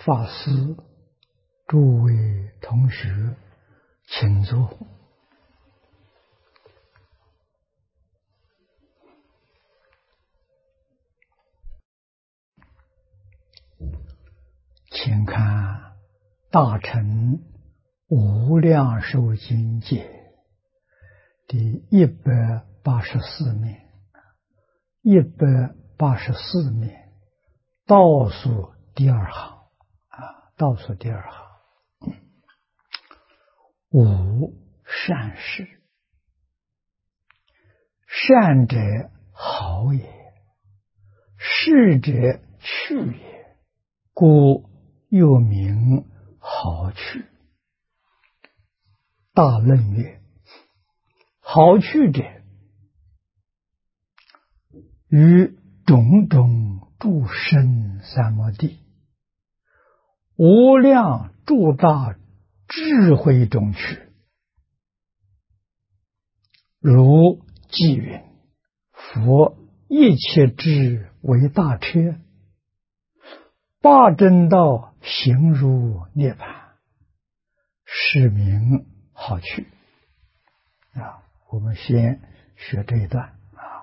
法师、诸位同学，请坐。请看《大乘无量寿经解》第184面，184面倒数第二行倒数第二行，无善事，善者好也，事者去也，故又名好趣。大论曰：好趣者，于种种诸生三摩地，无量诸大智慧中去。如偈云：佛一切智为大车，八正道行如涅槃，是名好趣。我们先学这一段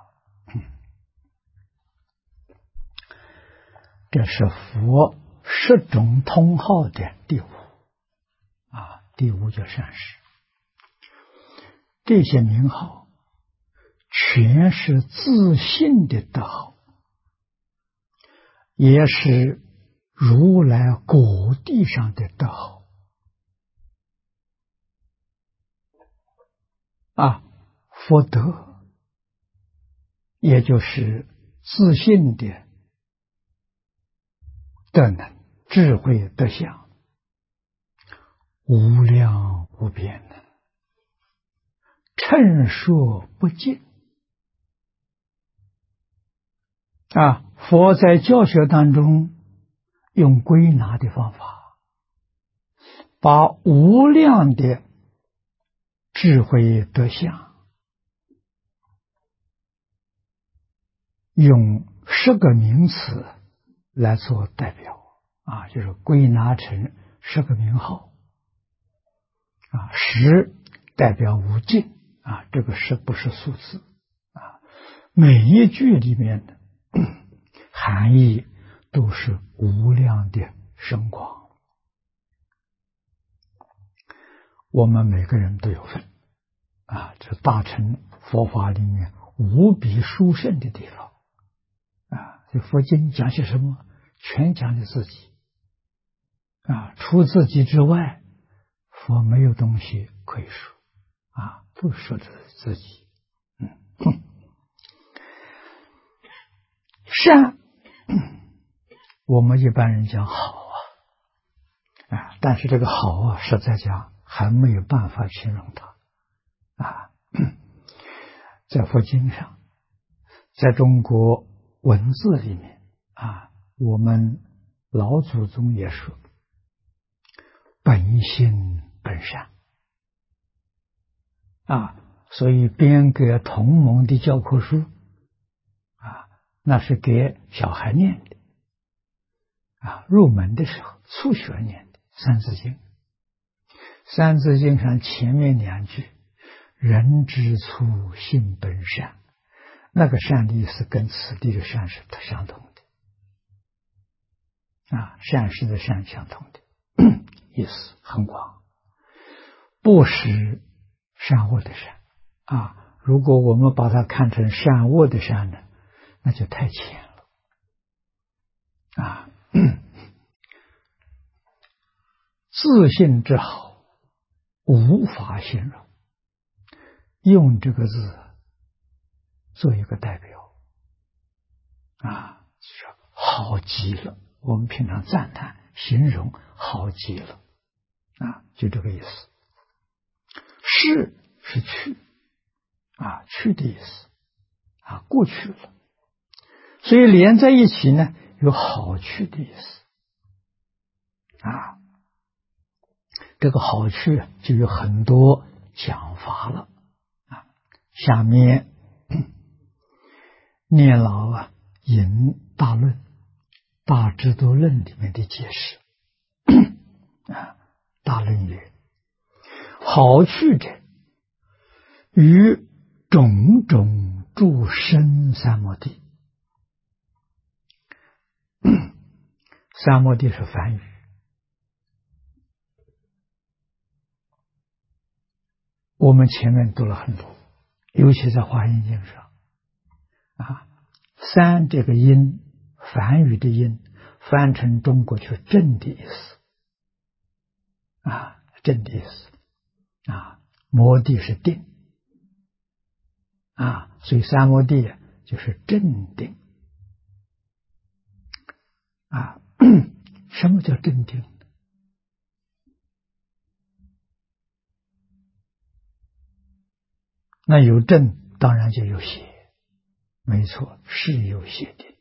这是佛10种通号的第5第5叫善事。这些名号全是自信的德号，也是如来果地上的德号福德，也就是自信的德能、智慧、德相，无量无边的，称说不尽佛在教学当中用归纳的方法，把无量的智慧德相用10个名词来做代表就是归纳成10个名号10代表无尽这个10不是数字每一句里面的含义都是无量的深广，我们每个人都有份这大乘佛法里面无比殊胜的地方这佛经讲些什么？全讲的自己除自己之外，佛没有东西可以说都说的自己。善我们一般人讲好但是这个好实在讲还没有办法形容它在佛经上，在中国文字里面我们老祖宗也说本心本善所以编给同盟的教科书那是给小孩念的入门的时候初学念的三字经。三字经上前面2句人之初性本善，那个善的意思跟此地的善是相同的善事的善相同的意思很广，不识善恶的善如果我们把它看成善恶的善呢，那就太浅了自信之好无法形容，用这个字做一个代表好极了，我们平常赞叹形容好极了就这个意思。是去去的意思过去了，所以连在一起呢有好去的意思这个好去就有很多讲法了下面念老引大论大智度论里面的解释啊，大论曰：好去者，于种种诸生三摩地。三摩地是梵语，我们前面读了很多，尤其在华严经上啊，三这个音，梵语的音，翻成中国就是正的意思啊，正的意思啊，摩地是定啊，所以三摩地就是正定啊。什么叫正定？那有正，当然就有邪，没错，是有邪定。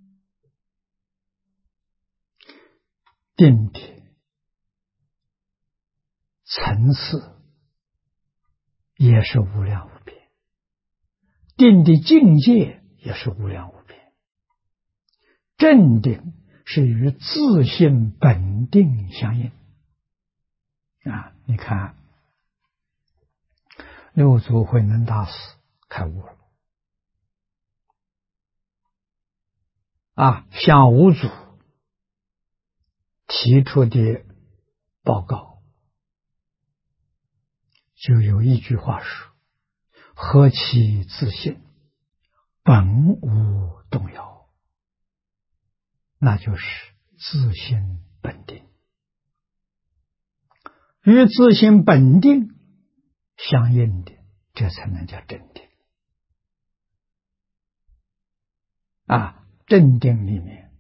定的层次也是无量无边，定的境界也是无量无边。正定是与自性本定相应啊！你看，六祖慧能大师开悟了啊，向五祖提出的报告就有一句话说：何其自性，本无动摇。那就是自性本定，与自性本定相应的，这才能叫正定啊！正定里面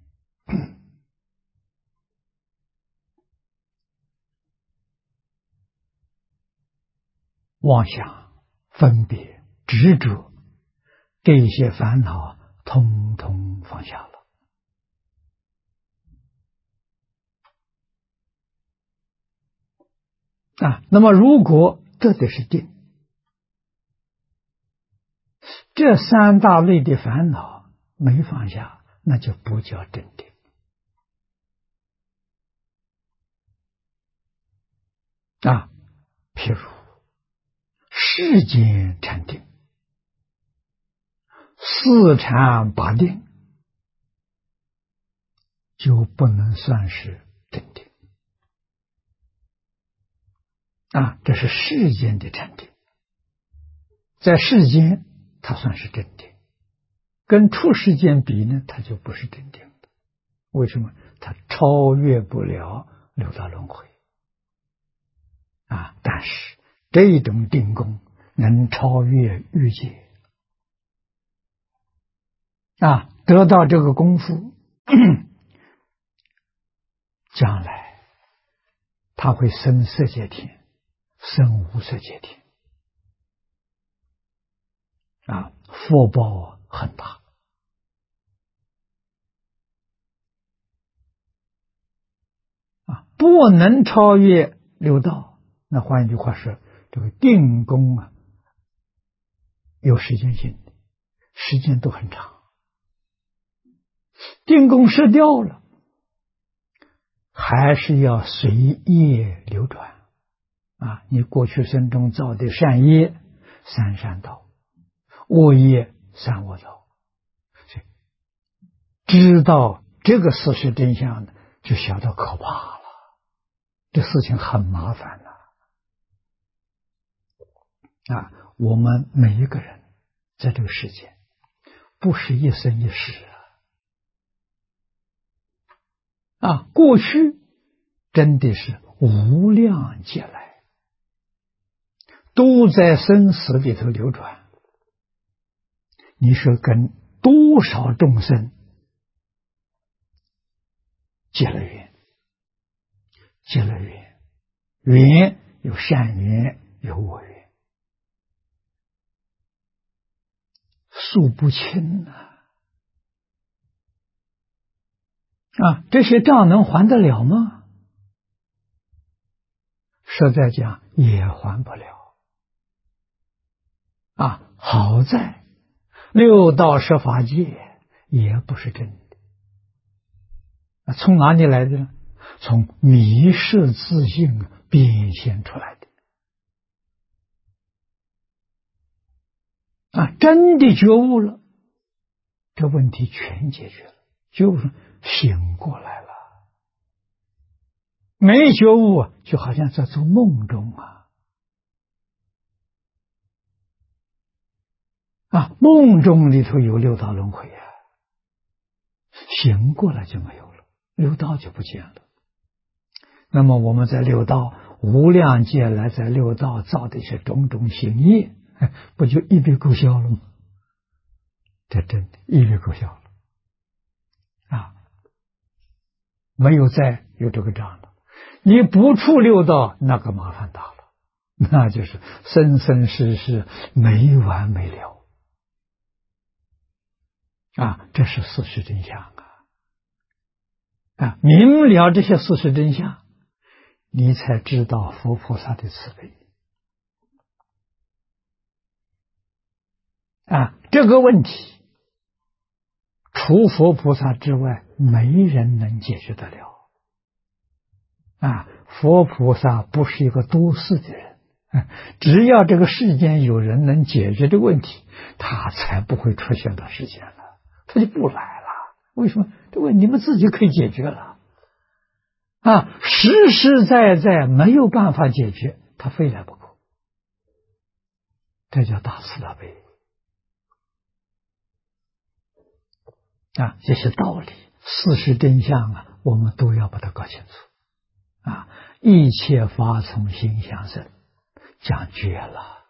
妄想、分别、执着这些烦恼通通放下了啊。那么如果这得是定，这三大类的烦恼没放下，那就不叫正定啊。譬如世间禅定、四禅八定，就不能算是正定啊。这是世间的禅定，在世间它算是正定，跟出世间比呢，它就不是正定的。为什么？它超越不了六道轮回啊。但是这种定功能超越欲界啊，得到这个功夫将来他会生色界天，生无色界天啊，福报很大啊，不能超越六道。那换一句话说，这个定功啊，有时间性的，时间都很长。定功失掉了，还是要随业流转啊！你过去生中造的善业，三善道；恶业，三恶道。知道这个事实真相的，就晓得可怕了。这事情很麻烦啊！我们每一个人在这个世界，不是一生一世啊！过去真的是无量劫来，都在生死里头流转。你说跟多少众生结了缘？结了缘，缘有善缘，有恶缘，数不清啊！这些账能还得了吗？实在讲也还不了啊！好在六道十法界也不是真的啊，从哪里来的呢？ 从迷失自性变现出来的。真的觉悟了，这问题全解决了，就是醒过来了。没觉悟就好像在做梦中梦中里头有六道轮回醒过来就没有了，六道就不见了。那么我们在六道无量劫来，在六道造的一些种种行业，不就一笔勾销了吗？这真的一笔勾销了没有再有这个障了。你不出六道，那个麻烦大了，那就是生生世世没完没了这是事实真相明了这些事实真相，你才知道佛菩萨的慈悲这个问题除佛菩萨之外，没人能解决得了佛菩萨不是一个多事的人只要这个世间有人能解决这个问题，他才不会出现到世间了，他就不来了。为什么？这个你们自己可以解决了实实在在没有办法解决，他非来不可。这叫大慈大悲这些道理事实真相我们都要把它搞清楚一切法从心想生，讲绝了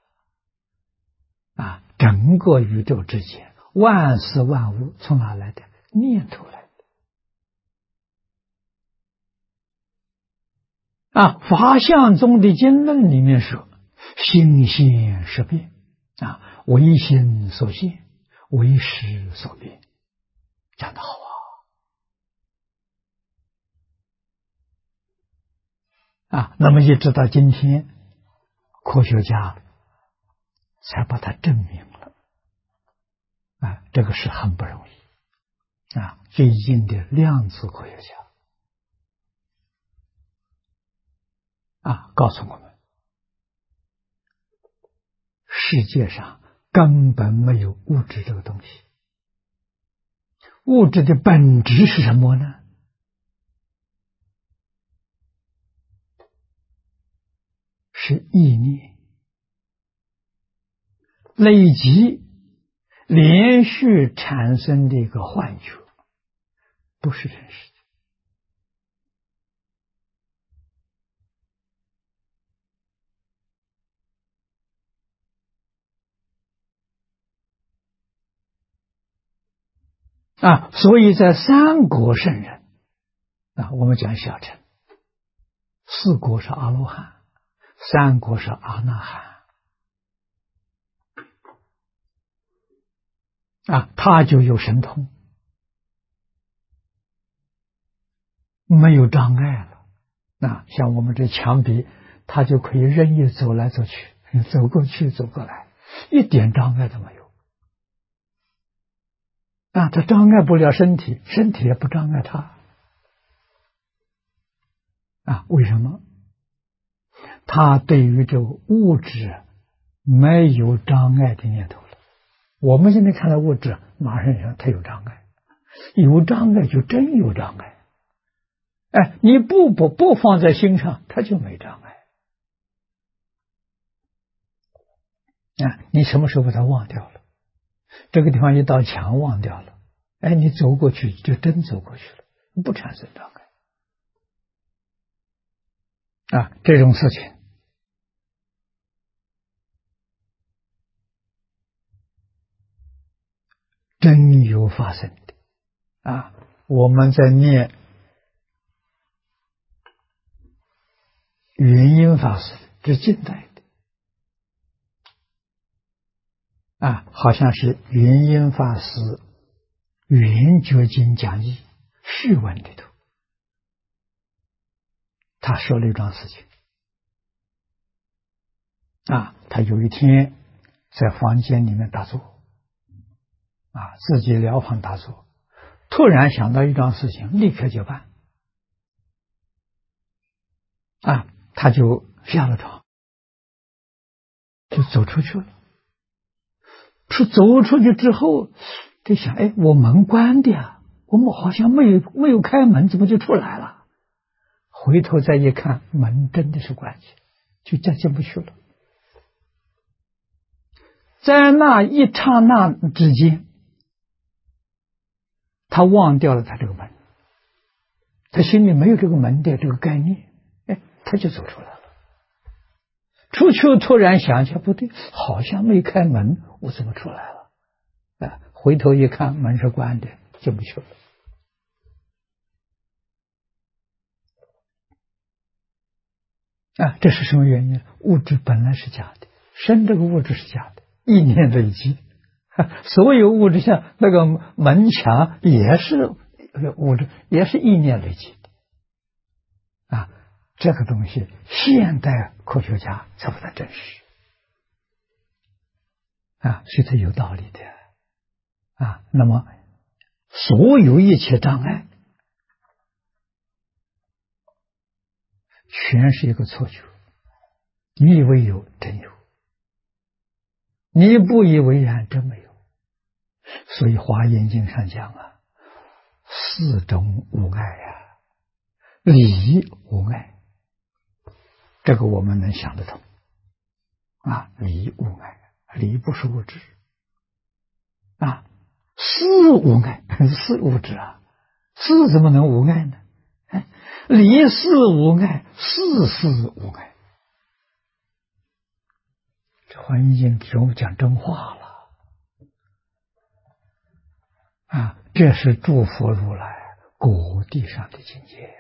整个宇宙之间万事万物从哪来的？念头来的法相宗的经论里面说，心现识变为心所现，为识所变，讲得好那么一直到今天，科学家才把它证明了这个是很不容易最近的量子科学家告诉我们，世界上根本没有物质这个东西。物质的本质是什么呢？是意念累积连续产生的一个幻觉，不是真实的所以在三国圣人我们讲小乘，四国是阿罗汉，三国是阿那含他就有神通，没有障碍了像我们这墙壁，他就可以任意走来走去，走过去走过来，一点障碍都没有他障碍不了身体，身体也不障碍他为什么？他对于这个物质没有障碍的念头了。我们现在看到物质，马上想它有障碍，有障碍就真有障碍你不放在心上，它就没障碍你什么时候把它忘掉了？这个地方一道墙忘掉了你走过去就真走过去了，不产生障碍这种事情真有发生的我们在念元音法师，这是近代的好像是元音法师圆觉经讲义序文里头，他说了一桩事情他有一天在房间里面打坐自己疗房打坐，突然想到一桩事情，立刻就办他就下了床，就走出去了。走出去之后，就想，我门关的呀，我们好像没有开门，怎么就出来了？回头再一看，门真的是关起，就进不去了。在那一刹那之间，他忘掉了他这个门，他心里没有这个门的这个概念，他就走出来了。出去突然想起来，不对，好像没开门，我怎么出来了？回头一看，门是关的，进不去了。这是什么原因？物质本来是假的，生这个物质是假的，意念累积。所有物质像那个门墙也是物质，也是意念累积的。这个东西现代科学家才把它证实。所以它有道理的。那么所有一切障碍，全是一个错觉。你以为有，真有；你不以为然，真没有。所以《华严经》上讲四种无碍理无碍，这个我们能想得通。理无碍，理不是物质。事无碍，是物质事怎么能无碍呢？理事无碍，事无碍。这华严经给我们讲真话了。这是诸佛如来果地上的境界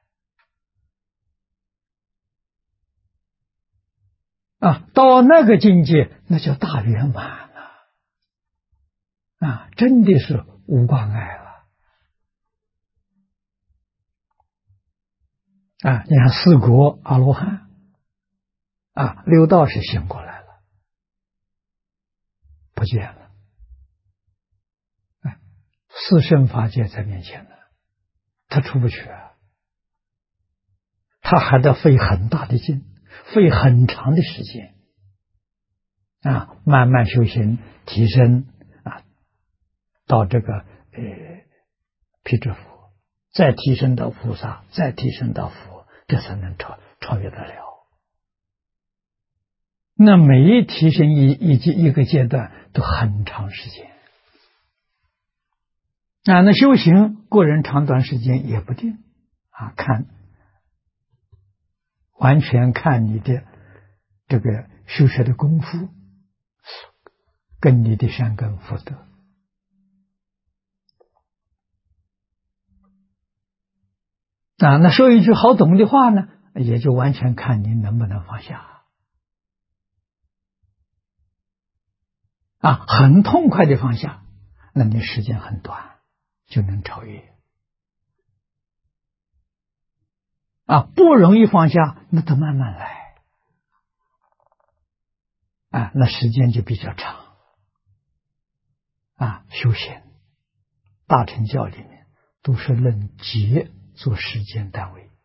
到那个境界，那叫大圆满真的是无挂碍了。你看四果阿罗汉六道是醒过来了，不见了。四圣法界在面前呢，他出不去他还得费很大的劲，费很长的时间慢慢修行提升到这个辟支佛，再提升到菩萨，再提升到佛，这才能超越得了。那每一提升一个阶段都很长时间那修行个人长短时间也不定完全看你的这个修学的功夫跟你的善根福德那说一句好懂的话呢，也就完全看你能不能放下很痛快的放下，那你时间很短就能超越不容易放下，那得慢慢来那时间就比较长修行大乘教里面都是论劫做时间单位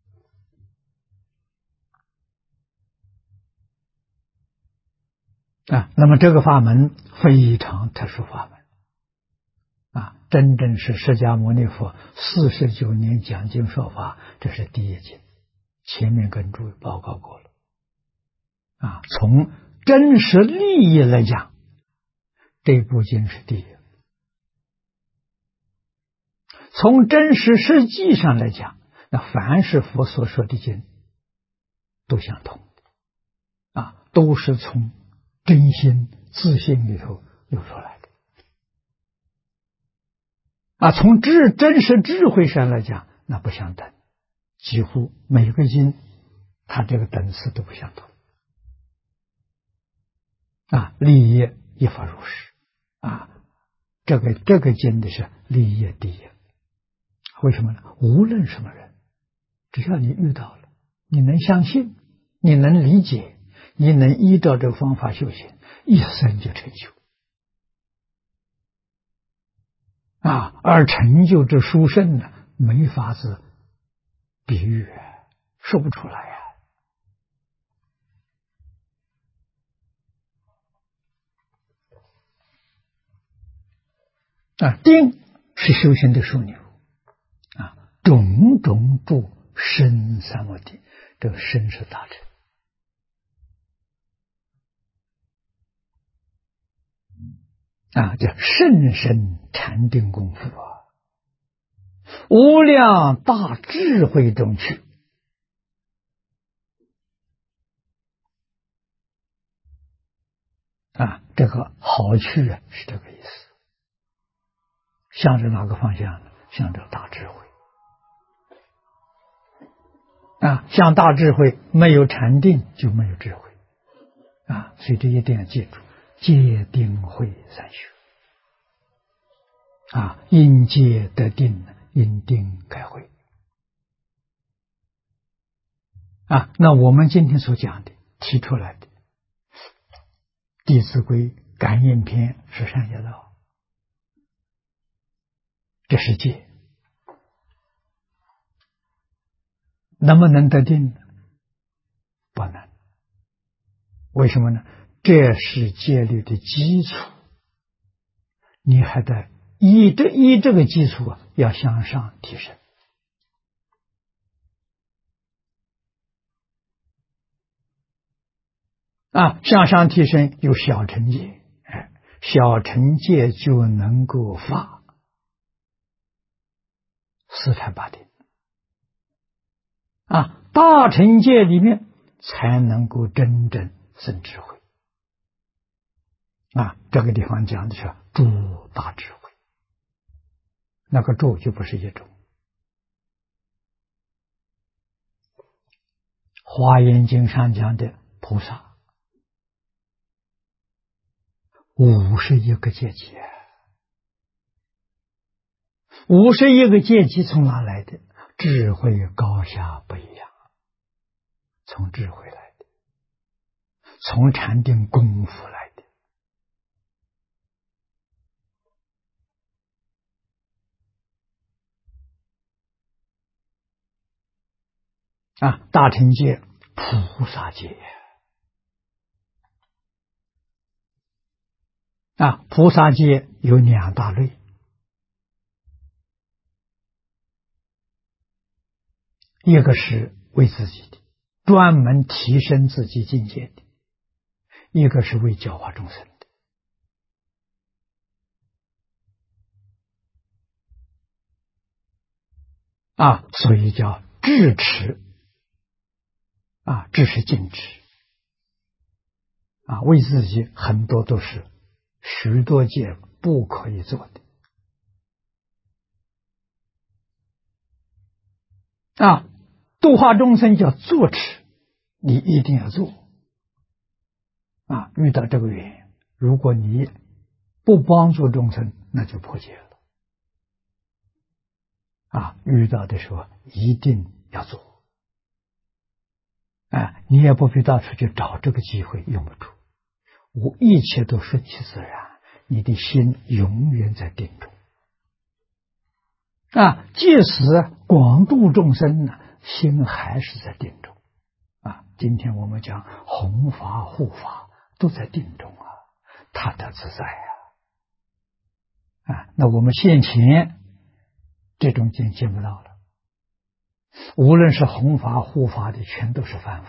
那么这个法门非常特殊法门真正是释迦牟尼佛49年讲经说法，这是第一经，前面跟诸位报告过了从真实利益来讲，这部经是第一，从真实实际上来讲，那凡是佛所说的经都相同都是从真心自信里头流出来的从真实智慧上来讲，那不相等，几乎每个经它这个等次都不相同利益一法如是这个经的是利益第一。为什么呢？无论什么人，只要你遇到了，你能相信，你能理解，你能依照这个方法修行，一生就成就而成就这殊胜呢，没法子比喻说不出来呀。定是修行的枢纽种种住身三摩地，这个身是大乘叫甚深禅定功夫无量大智慧中去这个好去是这个意思。向着哪个方向呢？向着大智慧向大智慧，没有禅定就没有智慧所以这一定要记住，戒定慧三学因戒得定，因定开慧那我们今天所讲的提出来的《弟子规》感应篇是善业道，这是戒。能不能得定呢？不能。为什么呢？这是戒律的基础，你还得依这个基础要向上提升向上提升有小乘戒，小乘戒就能够发四禅八定大乘戒里面才能够真正生智慧这个地方讲的是诸大智慧，那个诸就不是一种。华严经上讲的菩萨51个阶级，51个阶级从哪来的？智慧高下不一样，从智慧来的，从禅定功夫来的大乘戒菩萨戒菩萨戒有2大类，一个是为自己的，专门提升自己境界的；一个是为教化众生的所以叫智持智是禁止为自己很多都是许多戒不可以做的度化众生叫坐持，你一定要做遇到这个缘，如果你不帮助众生，那就破戒了遇到的时候一定要做你也不必到处去找这个机会，用不出，一切都顺其自然，你的心永远在定中即使广度众生呢，心还是在定中今天我们讲弘法护法都在定中他得自在那我们现前这种见不到了，无论是弘法护法的全都是凡夫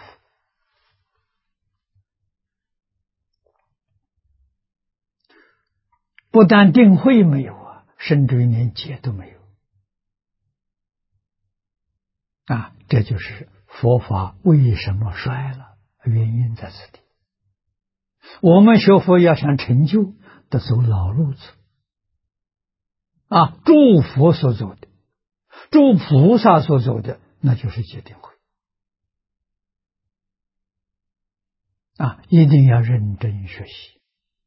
不但定慧没有甚至于连戒都没有这就是佛法为什么衰了，原因在此地。我们学佛要想成就，得走老路子诸佛所走的，诸菩萨所走的，那就是戒定慧一定要认真学习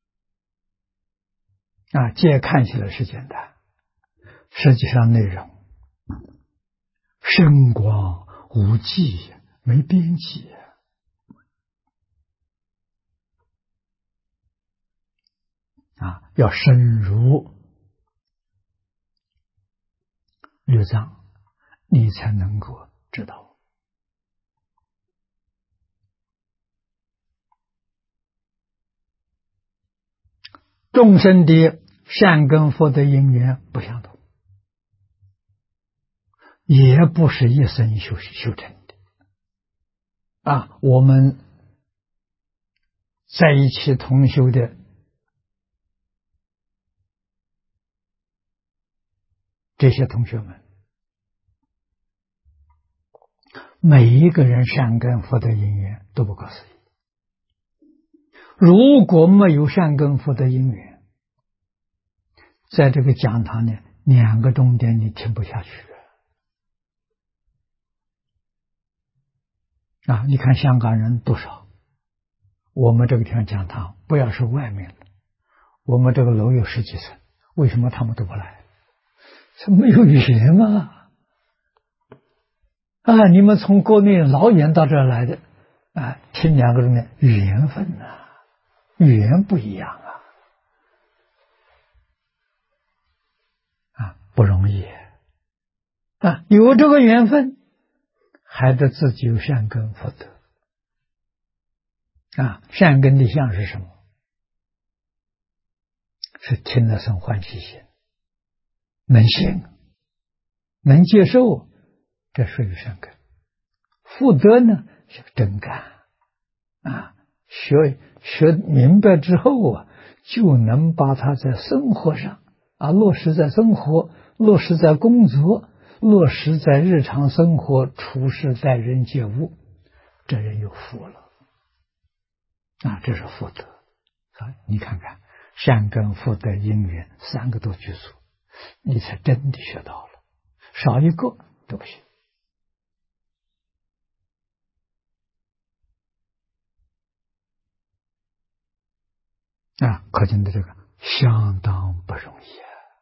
戒看起来是简单，实际上内容深广无际，没边际要深入六藏，你才能够知道众生的善根福德因缘不相同，也不是一生修成的。我们在一起同修的这些同学们，每一个人善根福德因缘都不可思议。如果没有善根福德因缘，在这个讲堂呢，2个钟点你听不下去你看香港人多少，我们这个地方讲堂不要说外面了，我们这个楼有10几层，为什么他们都不来？这没有语言嘛？你们从国内老远到这儿来的听2个钟的缘分语言不一样不容易有这个缘分，还得自己有善根福德善根的相是什么？是听了生欢喜心，能信能接受，这属于善根。福德呢是真干学明白之后就能把它在生活上落实在生活，落实在工作，落实在日常生活，处事待人接物，这人有福了这是福德你看看善根福德因缘3个都具足，你才真的学到了，少一个都不行可见的这个相当不容易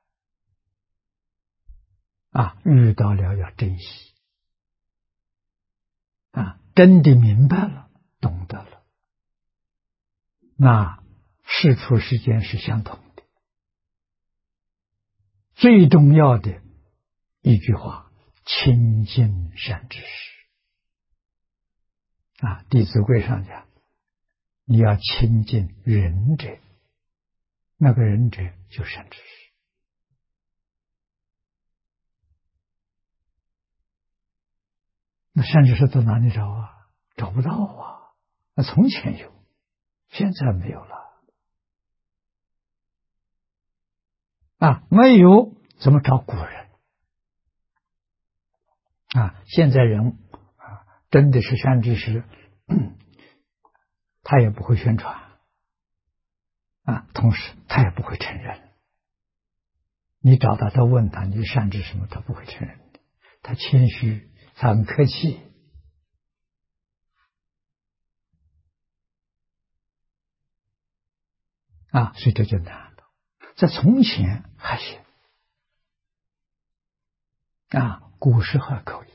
遇到了要珍惜真的明白了，懂得了，那事出世间是相同的。最重要的一句话，亲近善知识弟子规上讲，你要亲近仁者，那个仁者就善知识那善知识到哪里找找不到那从前有，现在没有了没有怎么找古人现在人真的是善知识他也不会宣传同时他也不会承认，你找他问他你善知什么，他不会承认的，他谦虚，他很客气所以这就难了。在从前还行古时还可以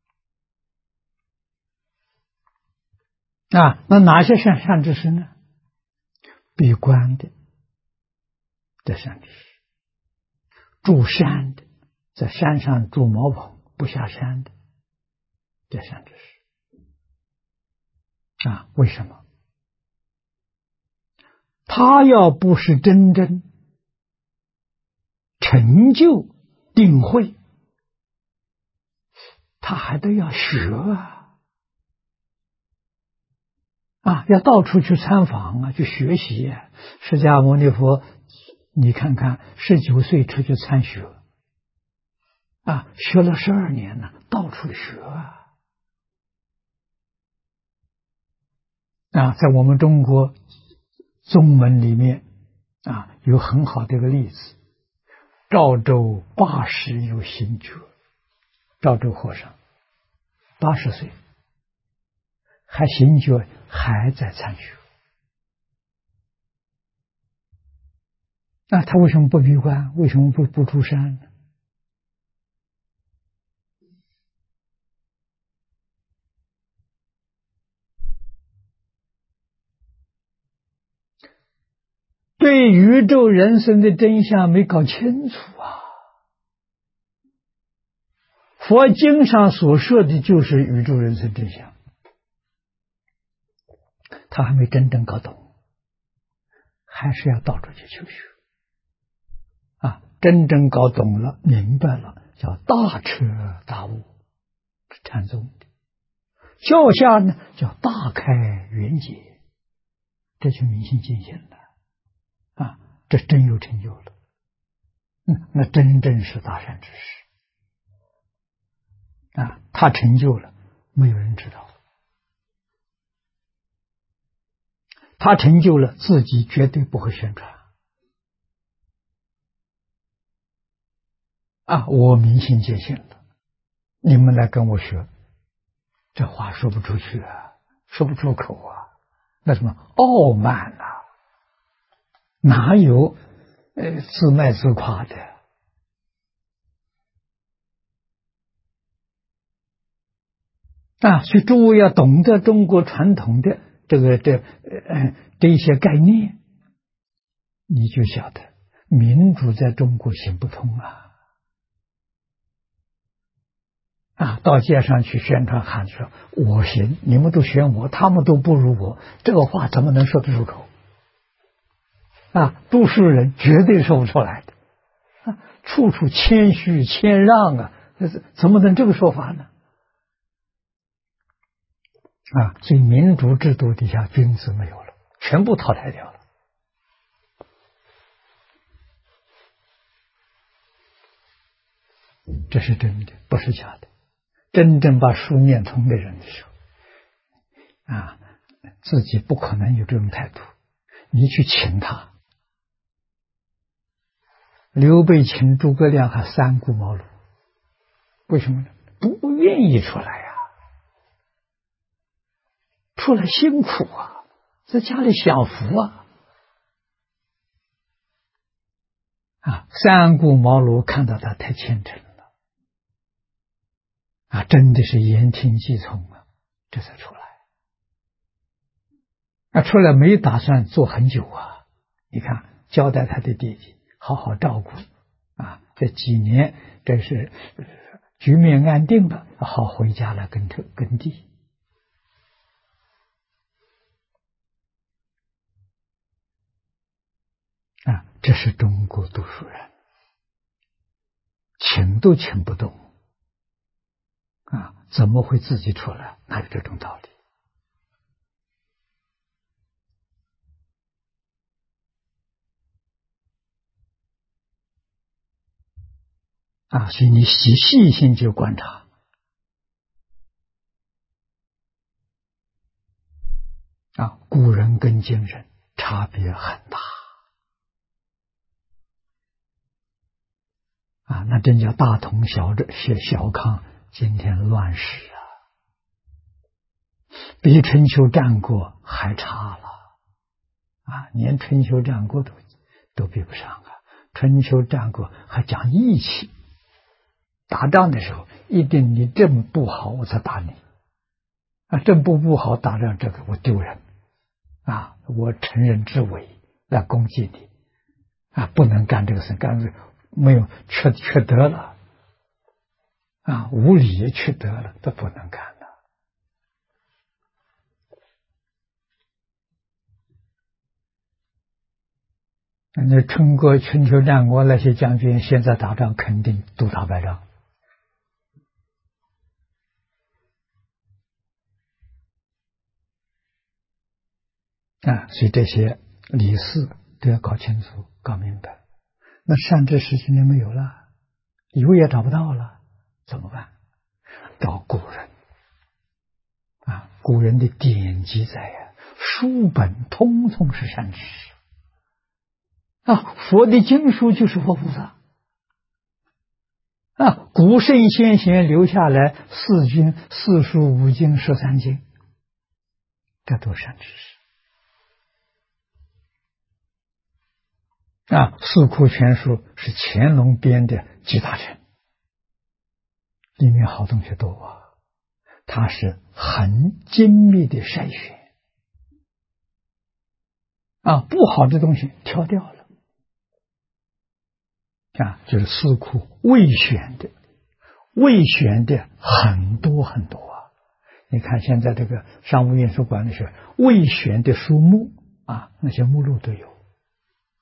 那哪些善知识呢？闭关的善知识，住山的，在山上住茅棚不下山的善知识为什么？他要不是真正成就定慧，他还得要学要到处去参访去学习释迦牟尼佛你看看19岁出去参学学了12年了，到处学在我们中国宗门里面有很好的一个例子，赵州80有行觉，赵州和尚80岁还行觉，还在参学他为什么不闭关？为什么不出山呢？对宇宙人生的真相没搞清楚佛经上所说的就是宇宙人生真相，他还没真正搞懂， 还是要到处去求学啊！真正搞懂了、明白了，叫大彻大悟，禅宗的。教下呢，叫大开圆解，这就明心见性了啊！这真有成就了，那真正是大善之士啊！他成就了，没有人知道。他成就了，自己绝对不会宣传啊！我明心见性了，你们来跟我学，这话说不出去啊，说不出口啊，那什么傲慢呐、哪有自卖自夸的啊？所以诸位要懂得中国传统的这一些概念，你就晓得民主在中国行不通啊！到街上去宣传喊说我行，你们都选我，他们都不如我，这个话怎么能说得出口啊？读书人绝对说不出来的啊！处处谦虚谦让啊，怎么能这个说法呢？啊，所以民主制度底下君子没有了，全部淘汰掉了。这是真的，不是假的。真正把书念通的人的时候，啊，自己不可能有这种态度。你去请他，刘备请诸葛亮还三顾茅庐，为什么呢？不愿意出来呀。出来辛苦啊，在家里享福啊！三顾茅庐看到他太虔诚了啊，真的是言听计从啊，这才出来啊！出来没打算做很久啊，你看交代他的弟弟好好照顾啊，这几年这是局面安定了，好回家了耕地。啊，这是中国读书人，请都请不动啊！怎么会自己出来？哪有这种道理啊？所以你细心就观察啊，古人跟今人差别很大啊，那真叫大同小康，今天乱世啊，比春秋战国还差了啊，连春秋战国都比不上啊！春秋战国还讲义气，打仗的时候一定你阵不好我才打你啊，阵不好打仗这个我丢人啊，我乘人之危来攻击你啊，不能干这个事，干这没有缺德了啊，无理缺德了，都不能干了。那春秋战国那些将军，现在打仗肯定都打败仗啊，所以这些理事都要搞清楚、搞明白。那善知识今天没有了，有也找不到了，怎么办？找古人啊，古人的典籍在呀，书本通通是善知识啊，佛的经书就是佛菩萨啊，古圣先贤留下来四经、四书、五经、13经，这都是善知识。啊，四库全书是乾隆编的集大成，里面好东西多啊，它是很精密的筛选啊，不好的东西挑掉了啊，就是四库未选的很多很多啊。你看现在这个商务印书馆里是未选的书目啊，那些目录都有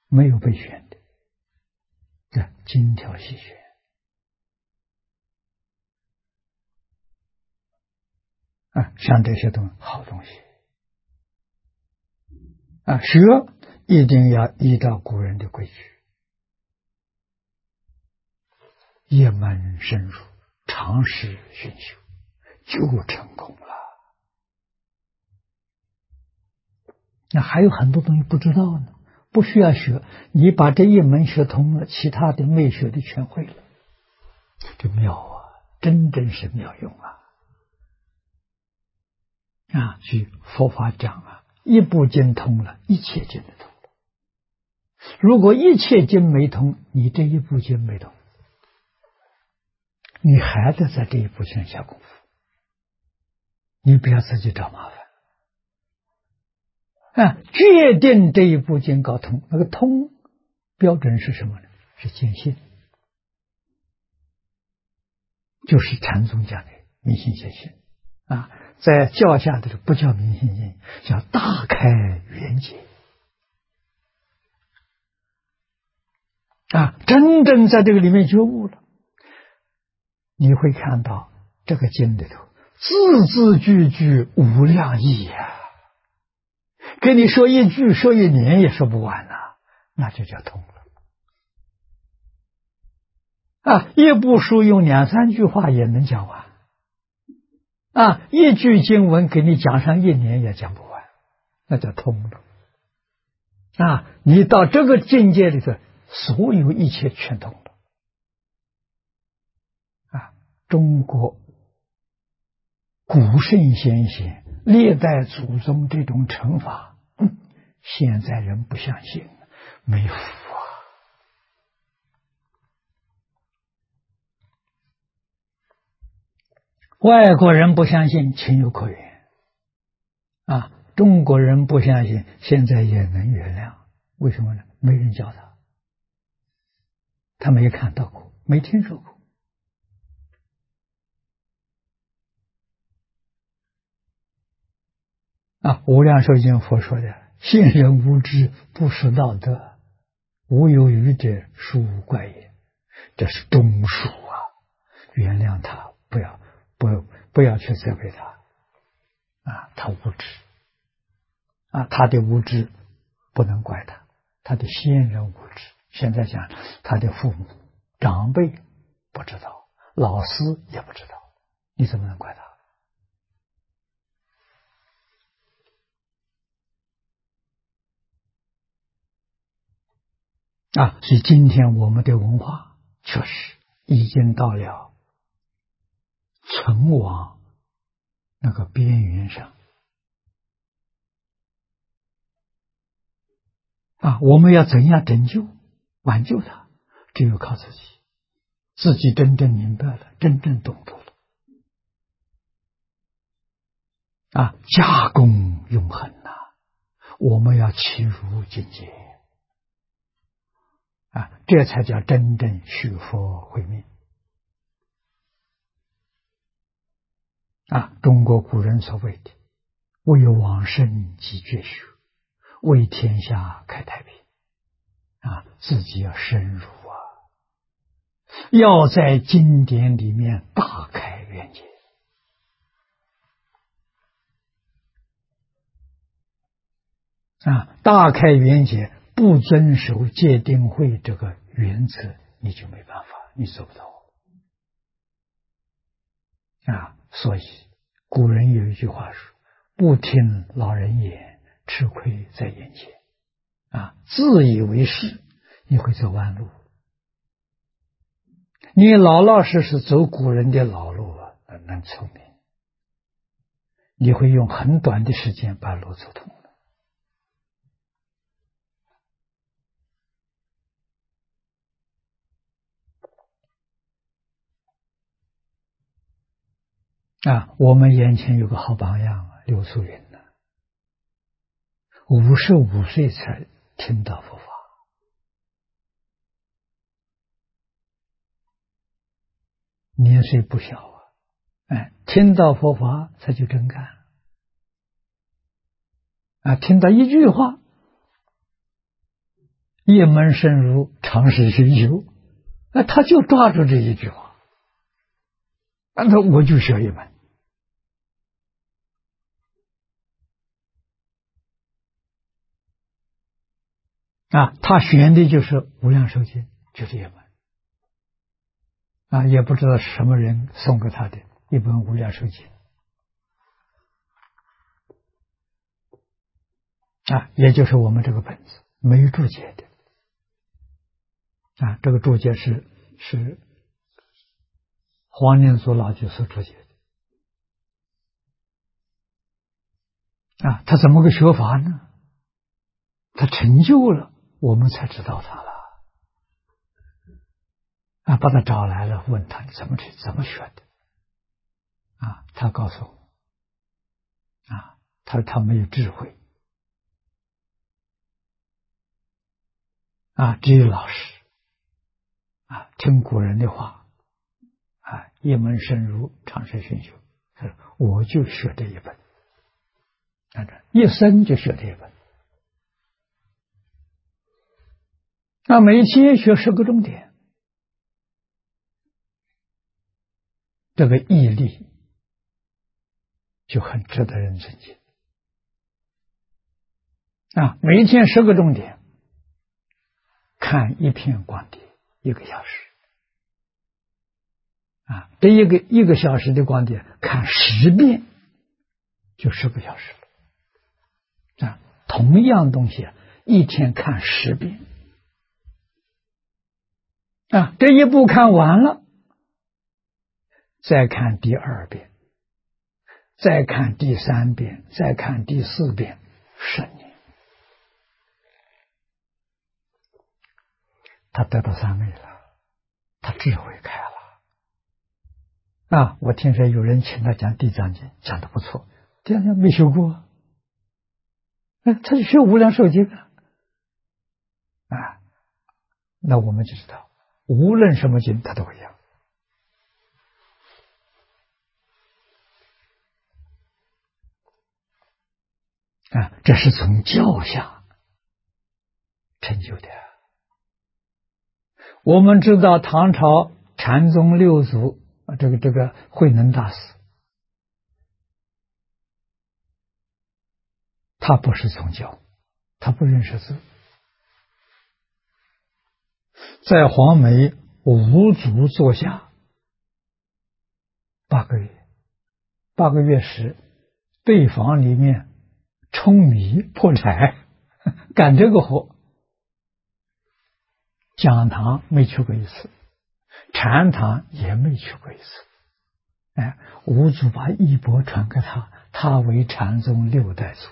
没有被选的，这精挑细选像这些好东西学一定要依照古人的规矩，一门深入，长时熏修，就成功了。那还有很多东西不知道呢，不需要学，你把这一门学通了，其他的没学的全会了，这妙啊，真是妙用据佛法讲一部经通了，一切经都通了。如果一切经没通，你这一部经没通，你还得在这一部经下功夫，你不要自己找麻烦决定这一部经搞通。那个通标准是什么呢？是见性，就是禅宗讲的明心见性在教下的不叫明心见性，叫大开圆解真正在这个里面觉悟了，你会看到这个经里头字字句句无量义跟你说一句说一年也说不完那就叫通了一部书用2、3句话也能讲完一句经文给你讲上1年也讲不完，那叫通了你到这个境界里头，所有一切全通了中国古圣先贤历代祖宗这种成法现在人不相信，没福外国人不相信，情有可原中国人不相信，现在也能原谅。为什么呢？没人教他没看到过，没听说过无量寿经佛说的，现人无知，不识道德，无有余者，殊无怪也。这是中恕原谅他，不要去责备他他无知他的无知不能怪他的先人无知。现在讲他的父母长辈不知道，老师也不知道，你怎么能怪他所以今天我们的文化确实已经到了存亡那个边缘上我们要怎样拯救挽救它，只有靠自己真正明白了，真正懂得了加功永恒我们要齐如境界这才叫真正续佛慧命中国古人所谓的为往生极绝学，为天下开太平自己要深入要在经典里面大开圆解大开圆解，不遵守戒定慧这个原则，你就没办法，你做不到所以古人有一句话说，不听老人言，吃亏在眼前自以为是，你会走弯路。你老老实实走古人的老路能聪明，你会用很短的时间把路走通我们眼前有个好榜样刘素云55岁才听到佛法年岁不小听到佛法他就真干听到一句话一门深入，常识熏修。他就抓住这一句话，那我就学一门。他选的就是《无量寿经》，就这一门。也不知道什么人送给他的一本《无量寿经》。也就是我们这个本子没有注解的。这个注解是黄念祖老居所注解的。他怎么个学法呢？他成就了，我们才知道他了。把他找来了，问他你怎么学的？他告诉我，他说他没有智慧。只有老实。听古人的话，一门深入，常识熏修。我就学这一本，一生就学这一本。每天学10个重点，这个毅力就很值得人尊敬。每天10个重点，看一片光碟1个小时。这一个小时的光碟看10遍，就10个小时了。同样东西一天看10遍。这一部看完了，再看第2遍，再看第3遍，再看第4遍，10年。他得到3昧了，他智慧开了。我听说有人请他讲《地藏经》，讲得不错，地藏经没学过，他就学《无量寿经》那我们就知道，无论什么经他都会讲。这是从教下成就的。我们知道唐朝禅宗六祖这个慧能大师，他不是从教，他不认识字，在黄梅无足坐下8个月，8个月时对房里面舂米破柴干这个活。讲堂没去过一次，禅堂也没去过一次。五祖把衣钵传给他，他为禅宗6代祖。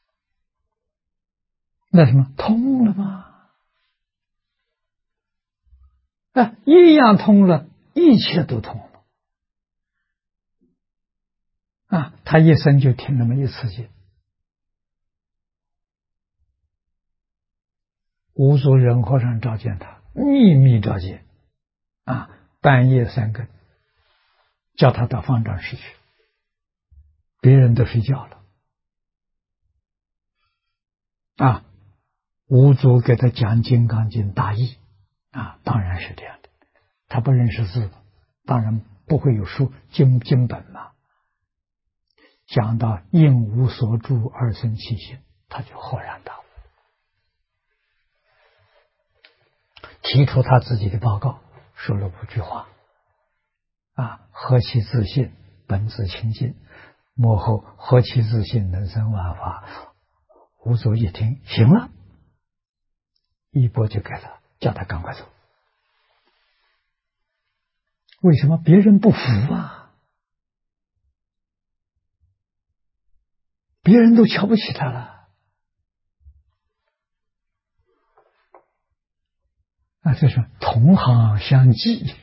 那什么通了吗？一样通了，一切都通了。他一生就听那么一次经。五祖忍和尚召见他，秘密召见，半夜3更，叫他到方丈室去，别人都睡觉了。五祖给他讲《金刚经》大义，当然是这样的。他不认识字，当然不会有经本嘛。讲到应无所住而生其心，他就豁然大悟。提出他自己的报告，说了5句话：何其自信，本自清净；幕后何其自信，能生万法。五祖一听，行了，衣钵就给了，叫他赶快走。为什么？别人不服别人都瞧不起他了。这是同行相忌，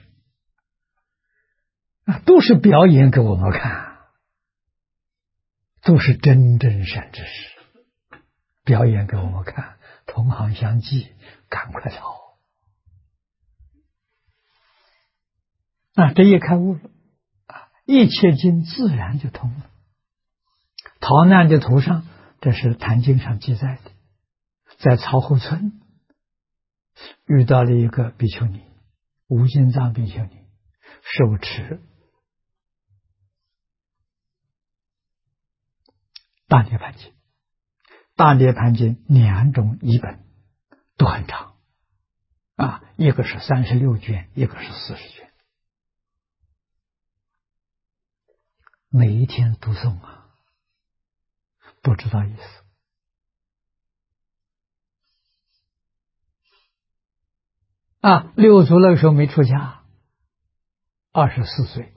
都是表演给我们看，都是真正善知识，表演给我们看，同行相忌，赶快逃。这一开悟了，一切经自然就通了。逃难的途上，这是《坛经》上记载的，在曹后村遇到了一个比丘尼，无尽藏比丘尼，手持大涅盘经，大涅盘经2种译本都很长啊，一个是36卷，一个是40卷，每一天读诵啊，不知道意思啊。六祖那个时候没出家，24岁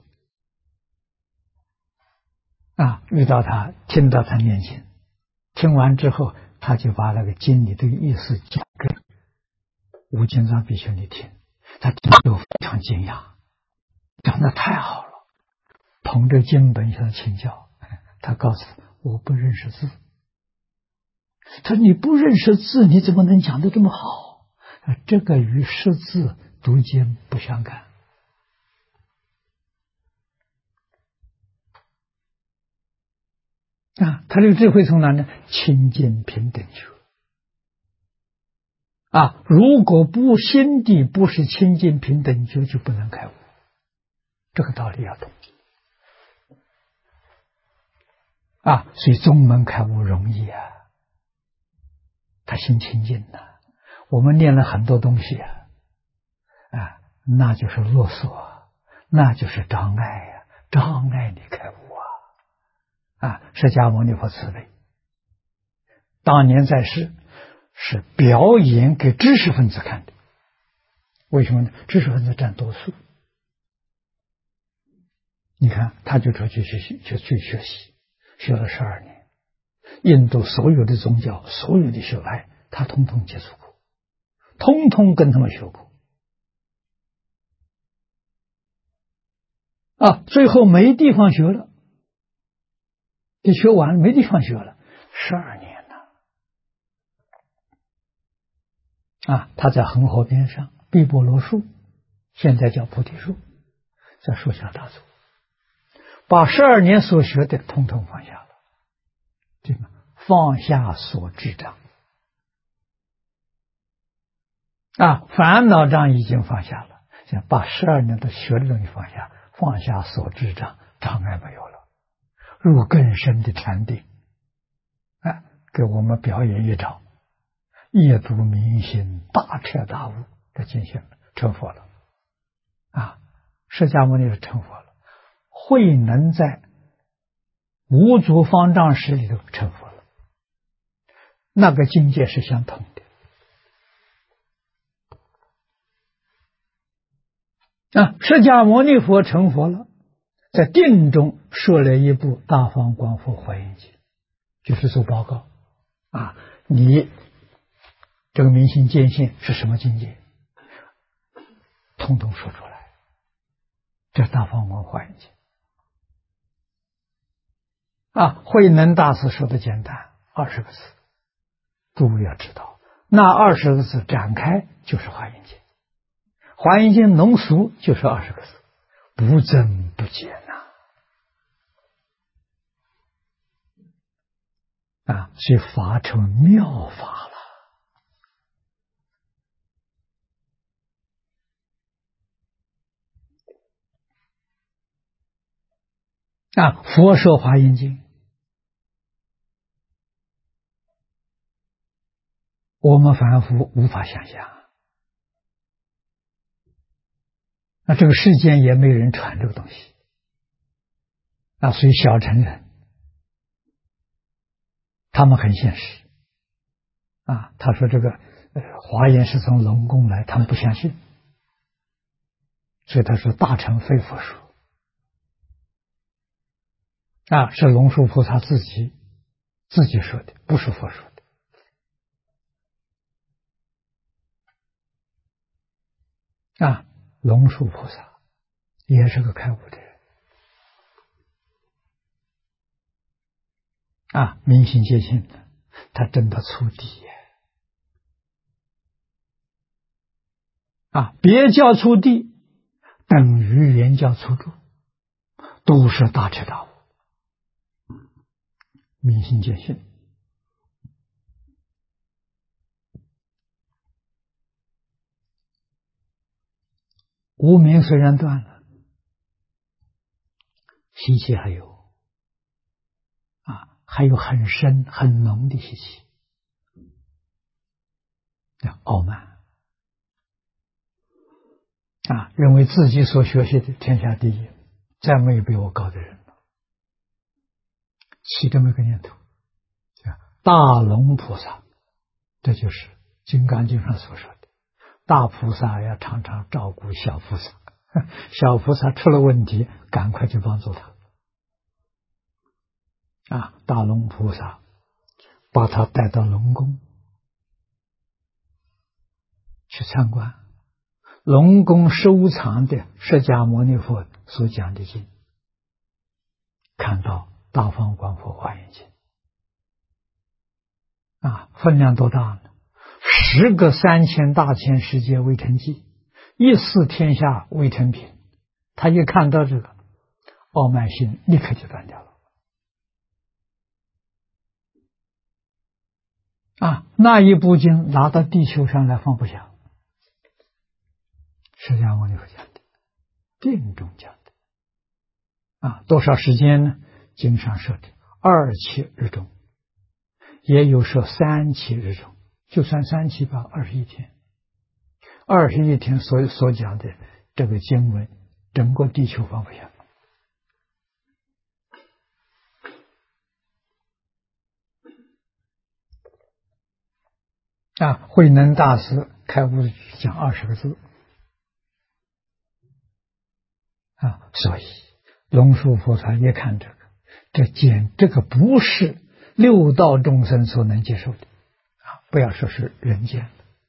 啊，遇到他，听到他念经，听完之后，他就把那个经里的意思讲给无尽藏比丘尼听，他听就非常惊讶，讲得太好了，捧着经本向他请教，他告诉我不认识字。他说你不认识字，你怎么能讲得这么好？这个与识字读经不相干。啊，他这个智慧从哪呢？清净平等觉啊！如果不心地不是清净平等觉，就不能开悟。这个道理要懂啊！所以宗门开悟容易啊，他心清净呐。我们念了很多东西啊，那就是啰嗦，那就是障碍呀，障碍你开悟释迦牟尼佛慈悲，当年在世是表演给知识分子看的。为什么呢？知识分子占多数。你看，他就出去学习，学了12年，印度所有的宗教，所有的学派，他通通接触过，通通跟他们学过最后没地方学了。就学完了，没地方学了，12年了他在恒河边上，碧波罗树，现在叫菩提树，在树下打坐，把12年所学的统统放下了，这个放下所知障烦恼障已经放下了，把12年的学的东西放下，放下所知障，障碍没有了，入更深的禅定给我们表演一招，夜读明心，大彻大悟的进行成佛了释迦牟尼是成佛了，慧能在五祖方丈室里头成佛了，那个境界是相同的释迦牟尼佛成佛了，在定中说了一部《大方广佛华严经》，就是做报告你这个明心见性是什么境界，统统说出来，这是大方广佛华严经慧能大师说的简单，20个字，诸位要知道，那20个字展开就是华严经，华严经浓缩就是20个字，不增不减所以法成妙法了佛说华严经，我们凡夫无法想象这个世间也没有人传这个东西所以小乘人他们很现实他说这个华严是从龙宫来，他们不相信，所以他说大乘非佛说是龙树菩萨自己说的，不是佛说的龙树菩萨也是个开悟的人明心见性的，他真的触底别教触地等于原教触住，都是大彻大悟，明心见性。 无明虽然断了，习气还有还有很深很浓的习气，叫傲慢认为自己所学习的天下第一，再没有比我高的人了，起这么一个念头。大龙菩萨，这就是《金刚经》上所说的，大菩萨要常常照顾小菩萨，小菩萨出了问题，赶快去帮助他。大龙菩萨把他带到龙宫去参观，龙宫收藏的释迦牟尼佛所讲的经，看到《大方广佛华严经》分量多大呢？10个3000大千世界微尘记，一似天下微尘品。他一看到这个，傲慢心立刻就断掉了。那一部经拿到地球上来放不下，释迦牟尼佛讲的，定中讲的。多少时间呢？经上说的2期日中，也有说3期日中，就算3期吧，21天。21天所讲的这个经文，整个地球放不下。慧能大师开悟讲20个字所以龙树菩萨一看这个，这个不是六道众生所能接受的不要说是人间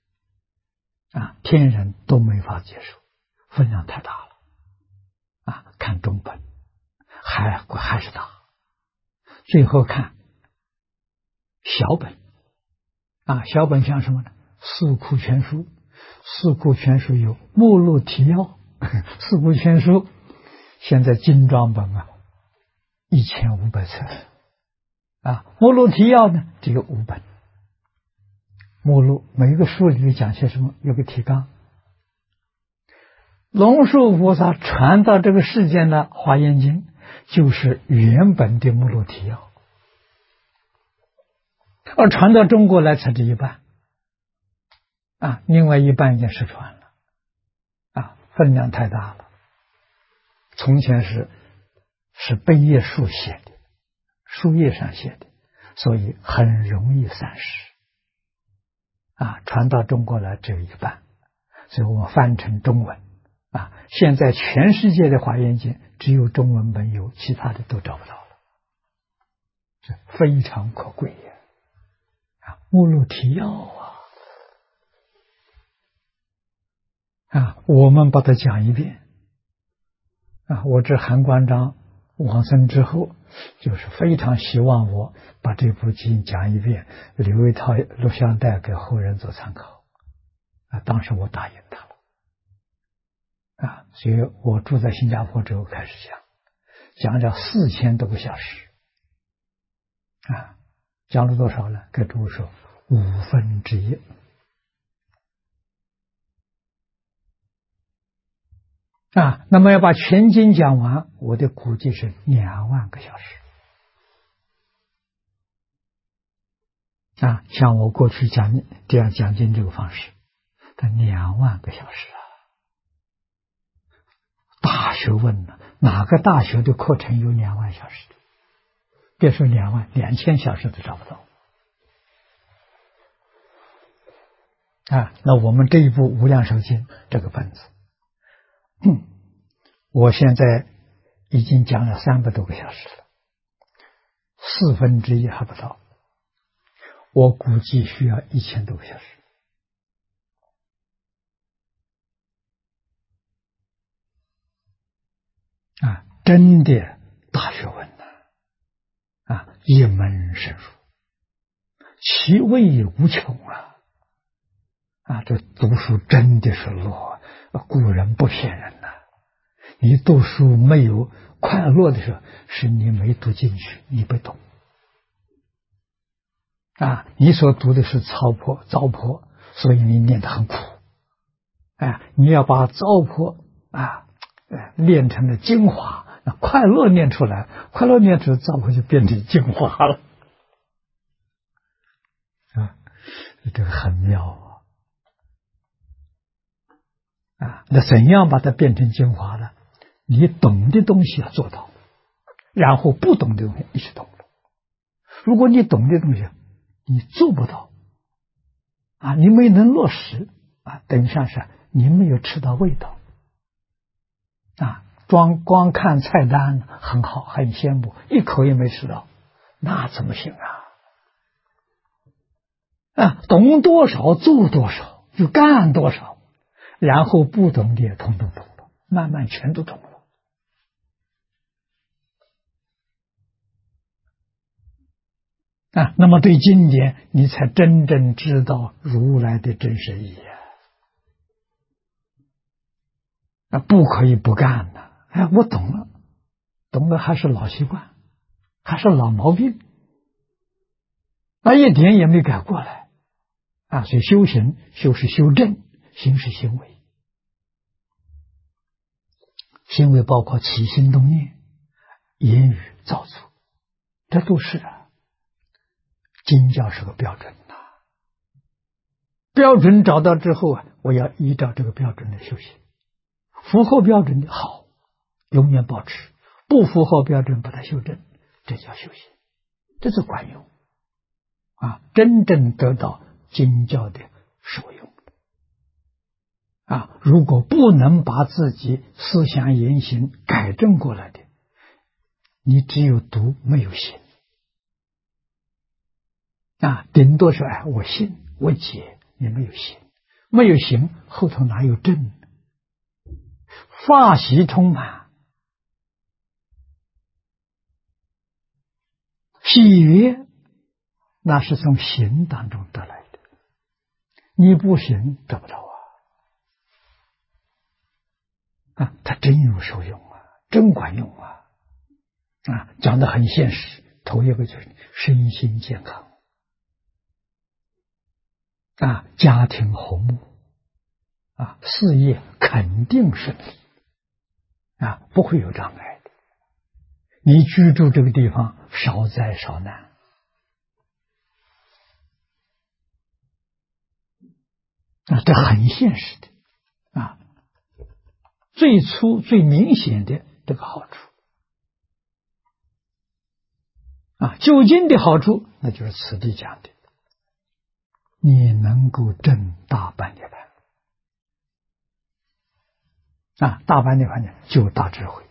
天人都没法接受，分量太大了看中本还是大，最后看小本小本像什么呢？四库全书，四库全书有目录提要，四库全书现在精装本1500册目录提要呢只有5本。目录每一个书里面讲些什么，有个提纲。龙树菩萨传到这个世间的华严经，就是原本的目录提要，而传到中国来才这一半另外一半已经失传了分量太大了。从前是贝叶书写的，书页上写的，所以很容易散失传到中国来只有一半，所以我们翻成中文现在全世界的华严经只有中文本有，其他的都找不到了，这非常可贵目录提要我们把它讲一遍我这韩关长往生之后，就是非常希望我把这部经讲一遍，留一套录像带给后人做参考当时我答应他了所以我住在新加坡之后开始讲了4000多个小时讲了多少呢？给诸位说1/5那么要把全经讲完，我的估计是2万个小时像我过去这样讲经这个方式，它2万个小时大学问呢，哪个大学的课程有2万小时的？别说2万，2000小时都找不到那我们这一部《无量寿经》这个本子我现在已经讲了300多个小时了1/4还不到，我估计需要1000多个小时真的大学问一门深入，其味无穷这读书真的是乐，古人不骗人你读书没有快乐的时候，是你没读进去，你不懂你所读的是糟粕，所以你念得很苦你要把糟粕啊，炼成了精华，那快乐炼出来，快乐炼出来，糟粕就变成精华了。啊，这个很妙啊！那怎样把它变成精华呢？你懂的东西要做到，然后不懂的东西一直懂。如果你懂的东西你做不到啊，你没能落实啊，等于上是你没有吃到味道啊。光看菜单很好，很羡慕，一口也没吃到，那怎么行啊？懂多少做多少，就干多少，然后不懂的也统统懂了，慢慢全都懂了。那么对经典，你才真正知道如来的真实意义不可以不干的。我懂了，懂了还是老习惯，还是老毛病，一点也没改过来所以修行就是修正，行是行为，行为包括起心动念、言语造作，这都是经教是个标准标准找到之后我要依照这个标准来修行，符合标准的好，永远保持；不符合标准把它修正，这叫修行，这是管用真正得到经教的受用如果不能把自己思想言行改正过来的，你只有读没有行顶多是我信我解，你没有行，没有行，后头哪有正？法喜充满，喜悦那是从行当中得来的，你不行得不到它真有受用真管用讲得很现实。头一个就是身心健康家庭和睦事业肯定顺利不会有障碍的。你居住这个地方少灾少难这很现实的最初最明显的这个好处究竟的好处那就是此地讲的，你能够证大般涅槃大般涅槃就大智慧，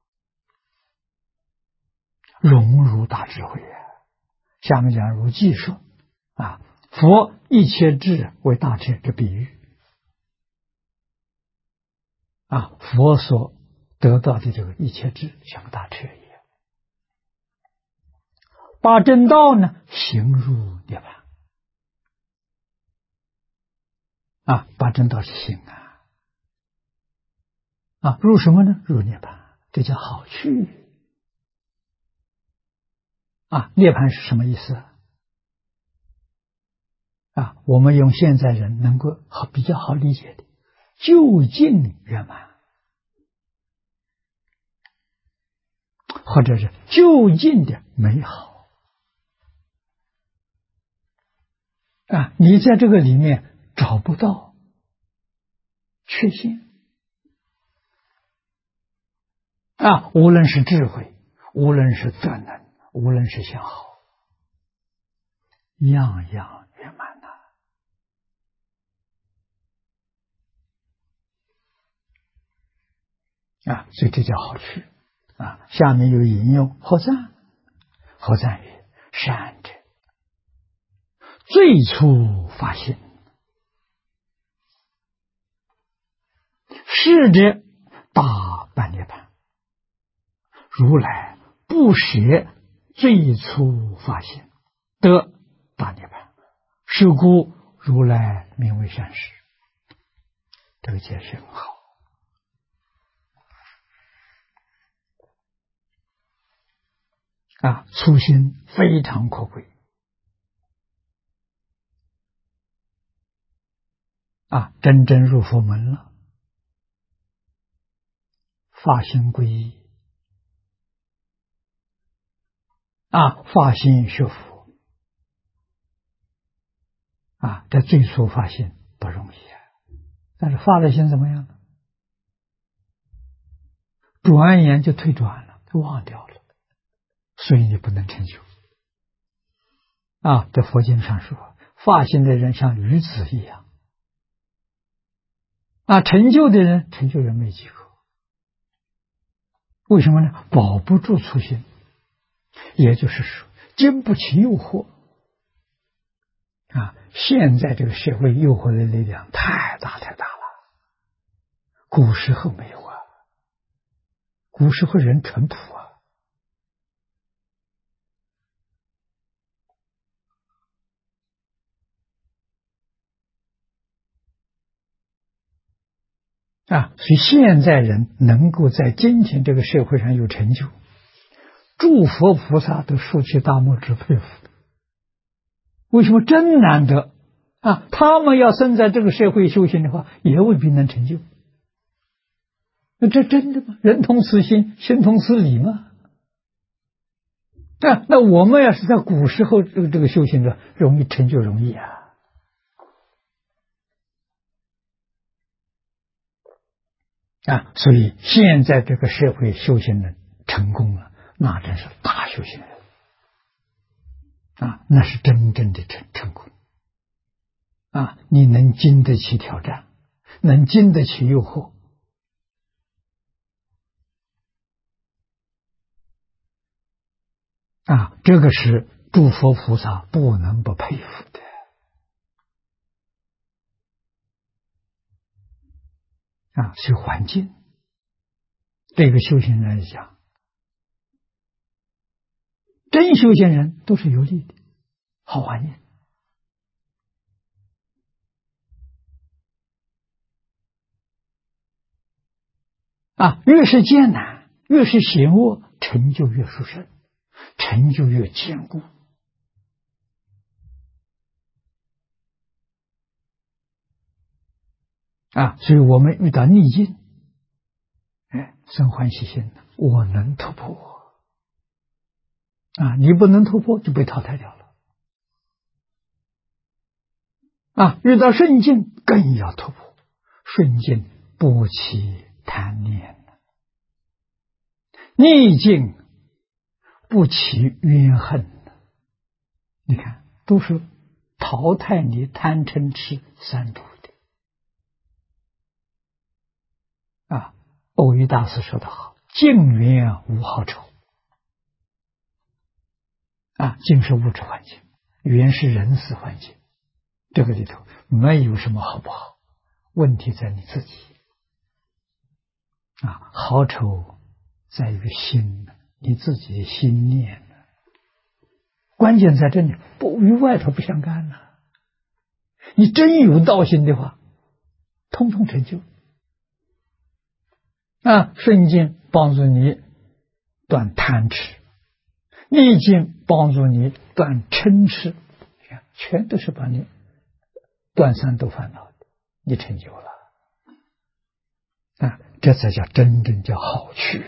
融入大智慧下面讲如记说佛一切智为大智的比喻佛所得到的这个一切智像大智一样，把正道呢行入涅槃把正道是行入什么呢？入涅槃，这叫好趣涅槃是什么意思我们用现在人能够比较好理解的究竟圆满，或者是究竟的美好你在这个里面找不到缺陷无论是智慧，无论是德能，无论是相好，样样圆满所以这叫好趣下面有引用何赞，何赞曰：善者最初发心，是者大般涅槃。如来不舍最初发心，得大涅槃，是故如来名为善士。这个解释很好初心非常可贵真正入佛门了发心皈依发心学佛这最初发心不容易但是发了心怎么样呢？转眼就退转了，就忘掉了，所以你不能成就在佛经上说，发心的人像鱼子一样成就的人，成就人没几个。为什么呢？保不住初心，也就是说经不起诱惑现在这个社会诱惑的力量太大太大了，古时候没有古时候人淳朴所以现在人能够在今天这个社会上有成就，诸佛菩萨都竖起大拇指佩服。为什么？真难得他们要生在这个社会修行的话，也未必能成就。这真的吗？人同此心，心同此理吗？那我们要是在古时候这个修行的，容易成就容易所以现在这个社会修行人成功了，那真是大修行人那是真正的成功你能经得起挑战，能经得起诱惑这个是诸佛菩萨不能不佩服的是环境。对一个修行人来讲，真修行人都是有利的，好环境越是艰难，越是险恶，成就越殊胜，成就越坚固所以我们遇到逆境生欢喜心，我能突破你不能突破就被淘汰掉了遇到顺境更要突破，顺境不起贪念，逆境不起怨恨，你看都是淘汰你贪嗔痴三毒的欧一大师说得好，境缘无好丑境是物质环境，缘是人事环境，这个里头没有什么好不好，问题在你自己好丑在于心，你自己的心念关键在这里，不与外头不相干你真有道心的话，通通成就顺境帮助你断贪痴，逆境帮助你断嗔痴，全都是把你断三毒烦恼的，你成就了这才叫真正叫好趣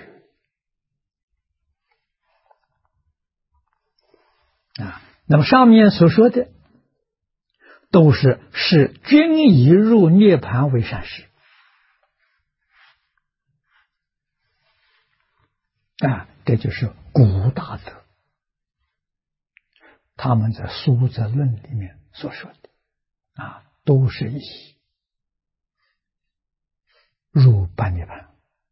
那么上面所说的都是视均已入涅槃为善事这就是古大德他们在苏则论里面所说的都是以入般涅槃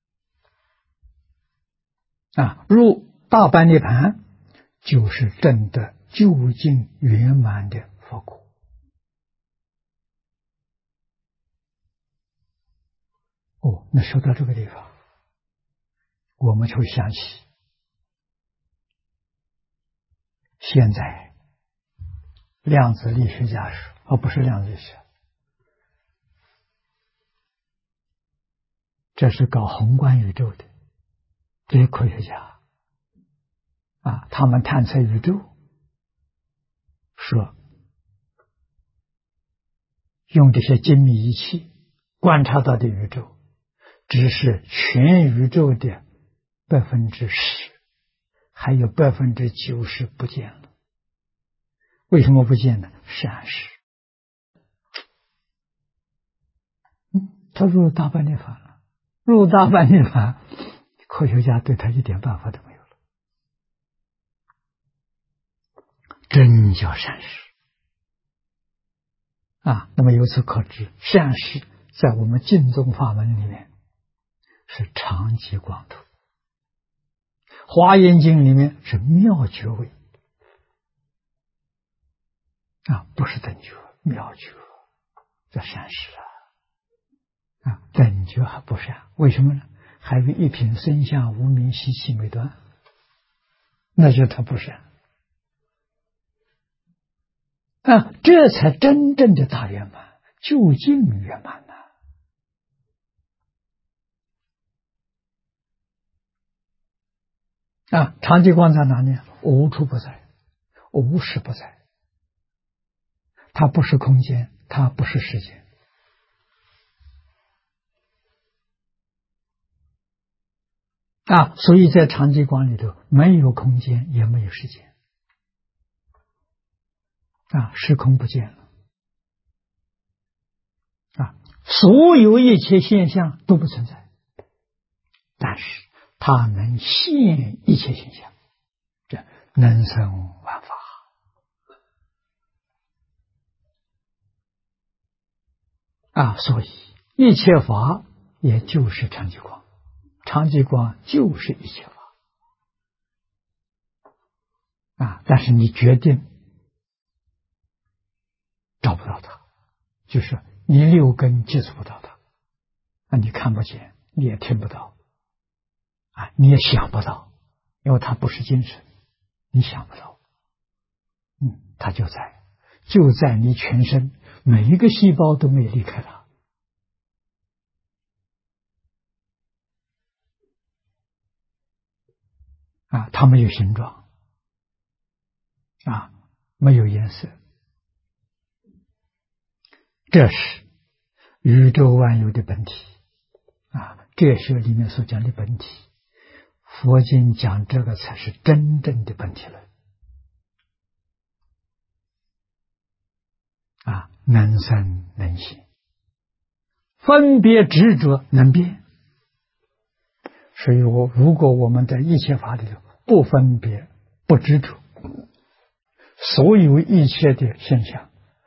入大般涅槃就是证得究竟圆满的佛果那说到这个地方，我们就会想起现在量子力学家说不是量子力学，这是搞宏观宇宙的这些科学家他们探测宇宙，说用这些精密仪器观察到的宇宙只是全宇宙的10%，还有90%不见了。为什么不见呢？善事。他入大般涅槃了，入大般涅槃，科学家对他一点办法都没有了。真叫善事啊！那么由此可知，善事在我们净宗法门里面是常寂光土，华严经里面是妙觉位啊，不是等觉，妙觉这善事啊，等觉还不善，为什么呢？还有一品生相无名习气没断，那就他不善啊，这才真正的大圆满，究竟圆满呐！啊，常寂光在哪里？无处不在，无时不在。它不是空间，它不是时间啊，所以在常寂光里头没有空间，也没有时间啊，时空不见了啊，所有一切现象都不存在，但是它能现一切现象，这能生万法啊，所以一切法也就是常寂光，常寂光就是一切法啊，但是你决定找不到它，就是你六根接触不到它啊，你看不见，你也听不到啊，你也想不到，因为它不是精神，你想不到，它就在你全身每一个细胞都没有离开它啊，它没有形状啊，没有颜色，这是宇宙万有的本体啊，哲学里面所讲的本体，佛经讲这个才是真正的本体论啊，能生能现，分别执着能变。所以如果我们在一切法里头不分别不执着，所有一切的现象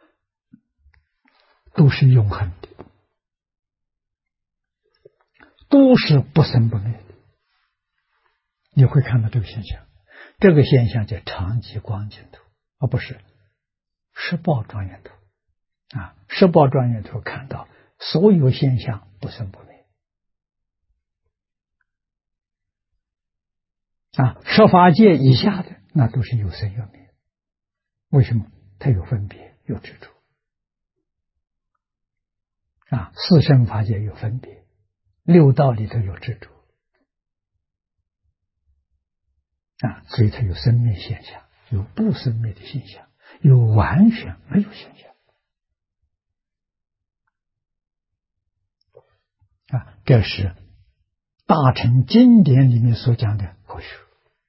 都是永恒的，都是不生不灭的。你会看到这个现象，这个现象叫常寂光净土，而不是十报庄严土啊。十报庄严土看到所有现象不生不灭啊，十法界以下的那都是有生有灭。为什么？它有分别，有执着啊。四圣法界有分别，六道里头有执着啊，所以它有生灭现象，有不生灭的现象，有完全没有现象啊。这是大乘经典里面所讲的科学。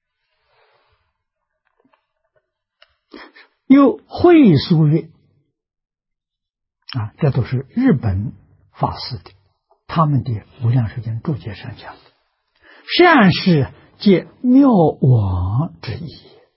有会疏月啊，这都是日本法师的，他们的无量寿经注解上讲的，善事皆妙网之意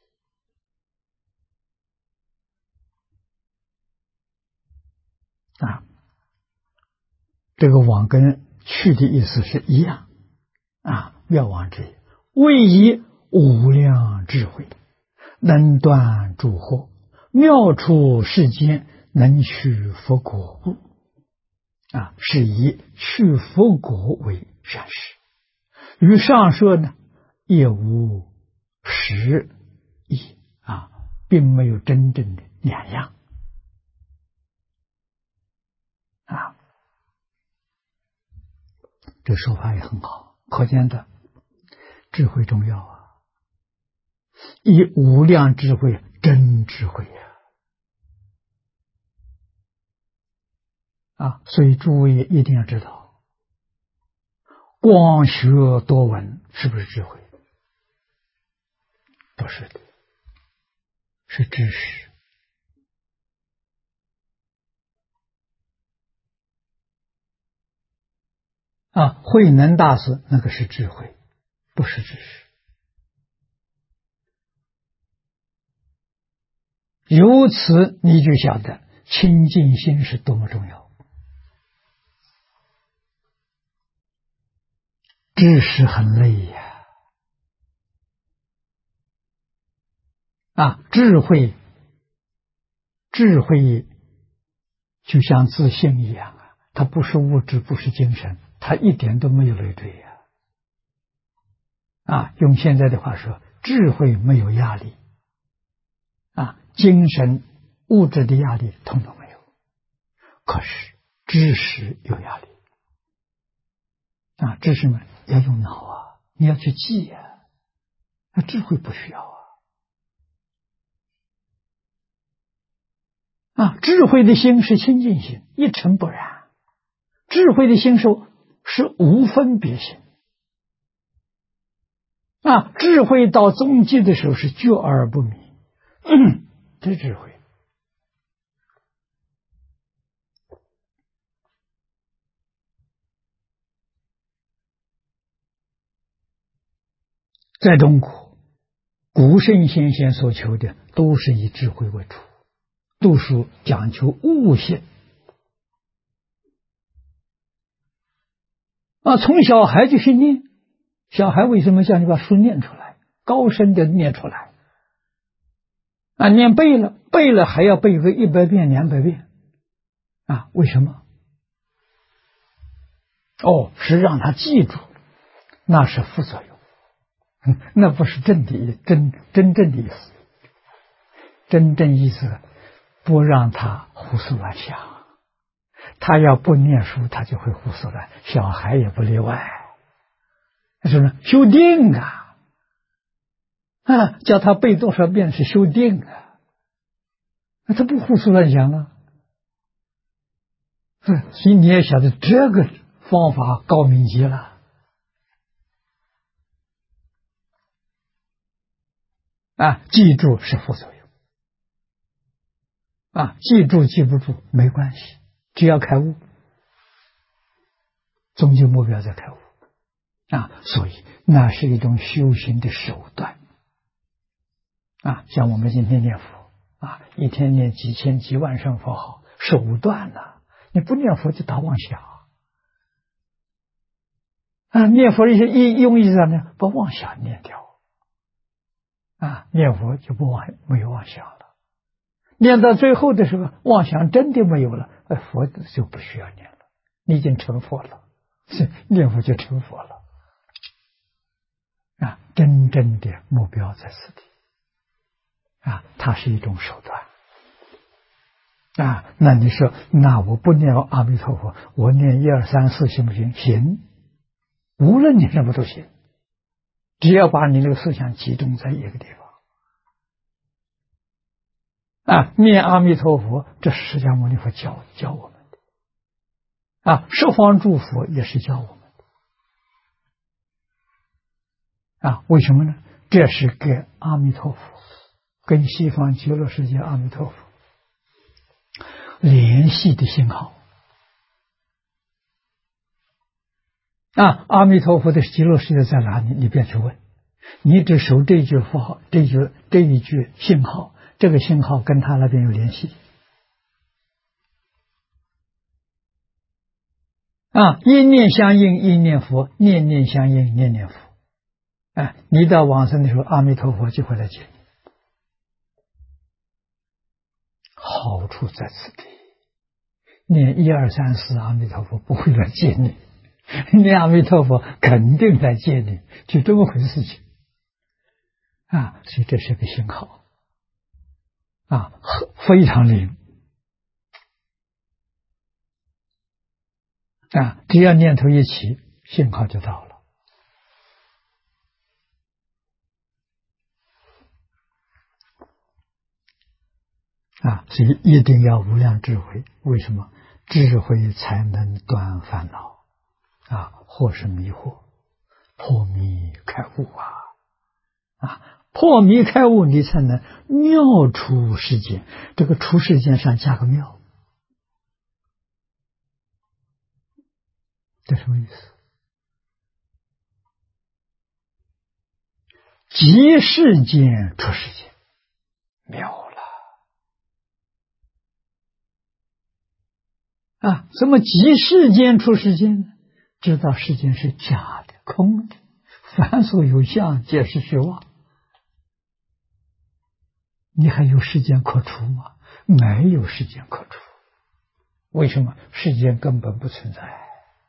啊，这个网跟去的意思是一样啊，妙网之意，谓以无量智慧，能断诸惑，妙处世间，能取佛果物啊，是以取佛果为善事。与上说呢，也无实异啊，并没有真正的两样啊。这说法也很好，可见的智慧重要啊，以无量智慧，真智慧啊！所以诸位一定要知道， 广学多闻是不是智慧？不是的，是知识。慧能大师那个是智慧，不是知识。由此你就晓得清净心是多么重要。知识很累呀，智慧就像自信一样啊，它不是物质，不是精神，它一点都没有累赘呀。用现在的话说，智慧没有压力，精神物质的压力统统没有，可是知识有压力。知识嘛，要用脑你要去记那智慧不需要智慧的心是清净心，一尘不染。智慧的心是无分别心。智慧到中极的时候是觉而不迷，这是智慧。在中国，古圣先贤所求的都是以智慧为主，读书讲求悟性。从小孩就去念，小孩为什么叫你把书念出来，高声的念出来？念背了还要背个100遍、200遍为什么？是让他记住，那是副作用。那不是真正的意思。真正意思不让他胡思乱想，他要不念书他就会胡思乱，小孩也不例外。是呢，修定叫他背多少遍是修定他不胡思乱想了。所以你也晓得这个方法高明极了。记住是副作用。记住记不住没关系，只要开悟，终极目标在开悟。所以那是一种修行的手段。像我们今天念佛一天念几千几万声佛号，手段你不念佛就打妄想念佛用意是什么呢？把妄想念掉念佛就没有妄想了。念到最后的时候，妄想真的没有了，佛就不需要念了，你已经成佛了，念佛就成佛了。真正的目标在此地它是一种手段那你说，那我不念阿弥陀佛，我念1、2、3、4行不行？行，无论你什么都行，只要把你那个思想集中在一个地方念阿弥陀佛，这是释迦牟尼佛教我们的十方诸佛也是教我们的为什么呢？这是跟阿弥陀佛，跟西方极乐世界阿弥陀佛联系的信号阿弥陀佛的极乐世界在哪里？你别去问，你只守这句符号，这一句信号，这个信号跟他那边有联系一念相应一念佛，念念相应念念佛你到往生的时候，阿弥陀佛就会来接你。好处在此地，念1、2、3、4阿弥陀佛不会来接你，念阿弥陀佛肯定来接你，就这么回事情所以这是个信号非常灵只要念头一起，信号就到了所以一定要无量智慧。为什么？智慧才能断烦恼或是迷惑，破迷开悟破迷开悟，你才能妙出世间。这个出世间上加个妙，这什么意思？即世间出世间，妙了怎么即世间出世间呢？知道世间是假的、空的，凡所有相，皆是虚妄。你还有世间可出吗？没有世间可出。为什么？世间根本不存在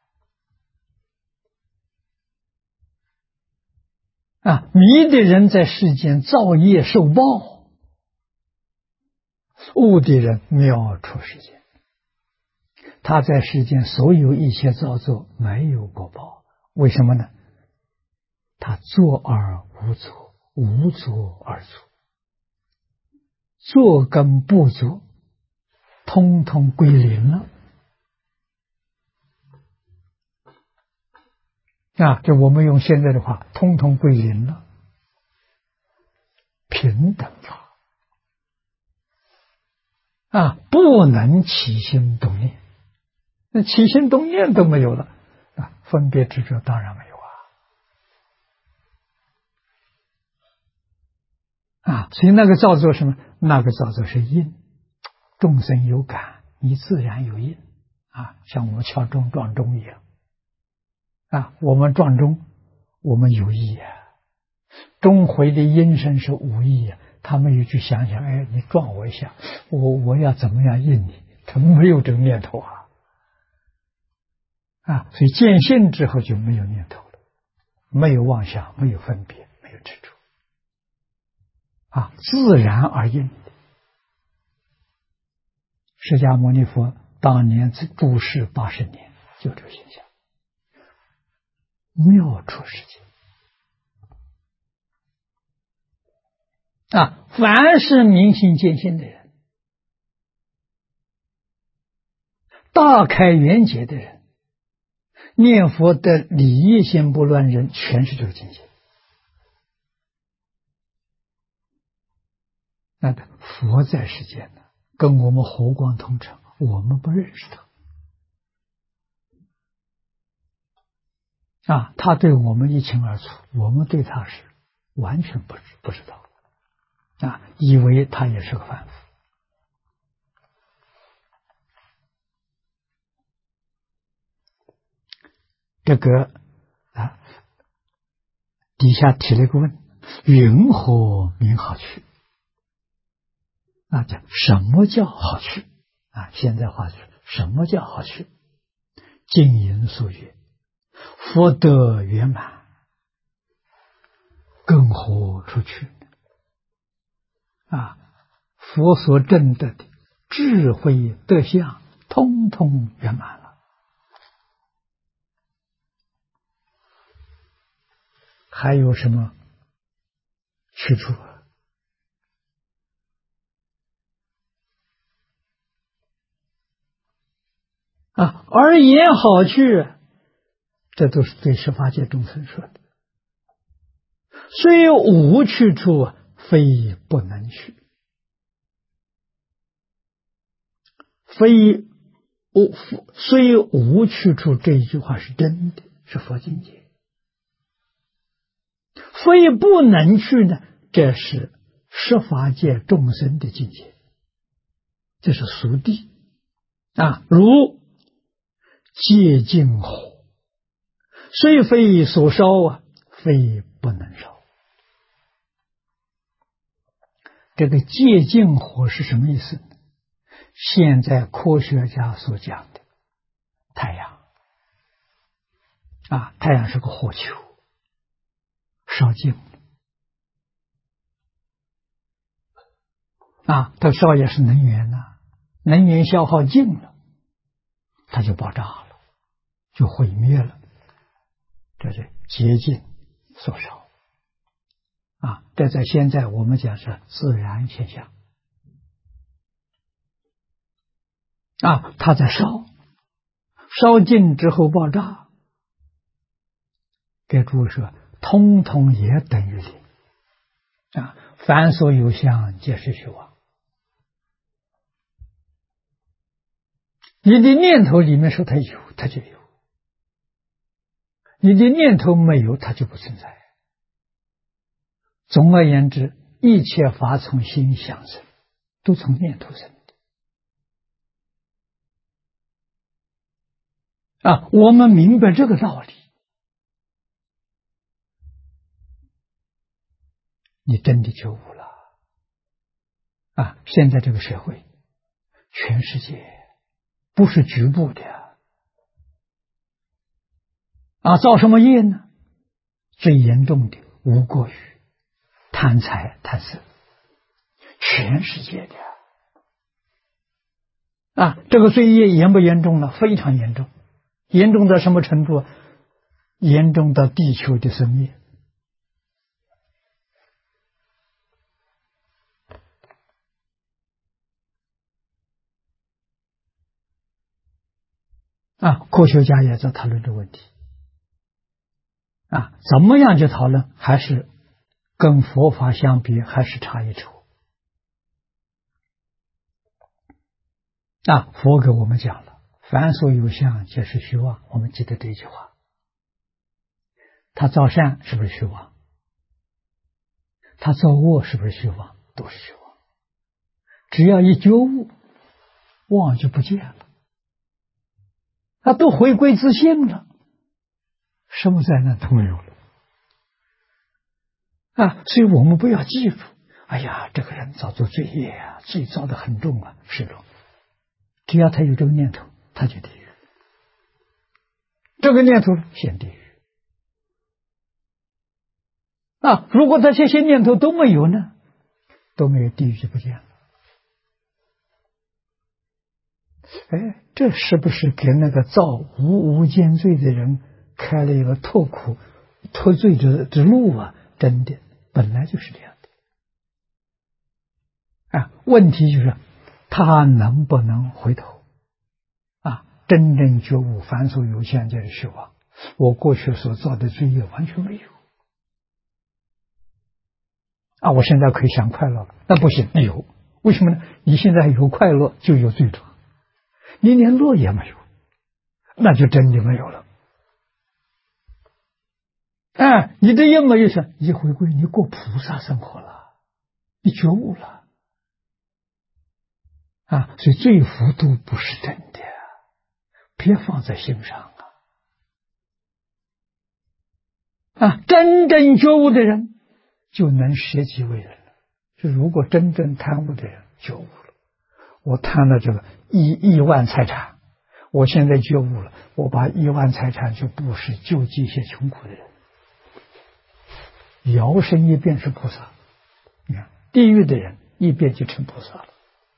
迷的人在世间造业受报，悟的人妙出世间。他在世间所有一切造作没有果报，为什么呢？他作而无作，无作而作，做跟不做通通归零了这我们用现在的话，通通归零了，平等法不能起心动念。那起心动念都没有了分别执着当然没有所以那个造作什么？那个造作是因，众生有感，你自然有因像我们敲钟撞钟一样我们撞钟，我们有意钟回的音声是无意他没有去想想，你撞我一下，我要怎么样应你？他没有这个念头所以见性之后就没有念头了，没有妄想，没有分别，没有执着自然而应。释迦牟尼佛当年住世80年，就这个现象，妙出世间凡是明心见性的人，大开圆解的人，念佛的理业心不乱人，全是这个境界。那佛在世间呢，跟我们和光同尘，我们不认识他他对我们一清二楚，我们对他是完全不知道以为他也是个凡夫。这个底下提了一个问：云何名好趣？讲什么叫好趣现在话就是什么叫好趣？经云所曰：福德圆满，更何处去佛所证得的智慧德相，通通圆满了，还有什么去处而言好趣，这都是对十法界众生说的。虽无去处，非不能去。虽无去处，这一句话是真的，是佛境界。非不能去呢，这是十法界众生的境界，这是俗谛如戒净火，虽非所烧非不能烧。这个戒净火是什么意思呢？现在科学家所讲的太阳太阳是个火球，烧尽它烧也是能源能源消耗尽了，它就爆炸了，就毁灭了，这是竭尽所烧这在现在我们讲是自然现象它在烧尽之后爆炸， 给诸位说，通通也等于零啊！凡所有相，皆是虚妄。你的念头里面说它有，它就有；你的念头没有，它就不存在。总而言之，一切法从心想生，都从念头生的。啊，我们明白这个道理，你真的觉悟了。啊，现在这个社会，全世界不是局部的啊，造什么业呢？最严重的无过于贪财贪色，全世界的啊，这个罪业严不严重呢？非常严重，严重到什么程度？严重到地球的生灭。啊，科学家也在讨论这个问题。啊，怎么样去讨论？还是跟佛法相比，还是差一筹。啊，佛给我们讲了，凡所有相，皆是虚妄。我们记得这句话。他造善是不是虚妄？他造恶是不是虚妄？都是虚妄。只要一觉悟，妄就不见了，他都回归自性了，什么灾难都没有了。啊，所以我们不要记住，哎呀，这个人造作罪业啊，罪造得很重啊，是的。只要他有这个念头，他就地狱。这个念头现地狱。啊，如果他这些念头都没有呢，都没有，地狱就不见了。哎，这是不是给那个造无间罪的人开了一个脱苦脱罪之路啊？真的，本来就是这样的。啊，问题就是他能不能回头？啊，真正觉悟，凡所有相，皆是虚妄。我过去所造的罪业完全没有。啊，我现在可以享快乐了，那不行，有，为什么呢？你现在有快乐，就有罪状。你连乐也没有，那就真的没有了。哎，你的业没有想，一回归，你过菩萨生活了，你觉悟了。啊，所以罪福都不是真的，别放在心上啊！啊，真正觉悟的人就能舍己为人了。就如果真正贪污的人觉悟了，我贪了这个亿万财产，我现在觉悟了，我把亿万财产就布施救济一些穷苦的人，摇身一变是菩萨。你看地狱的人一变就成菩萨了。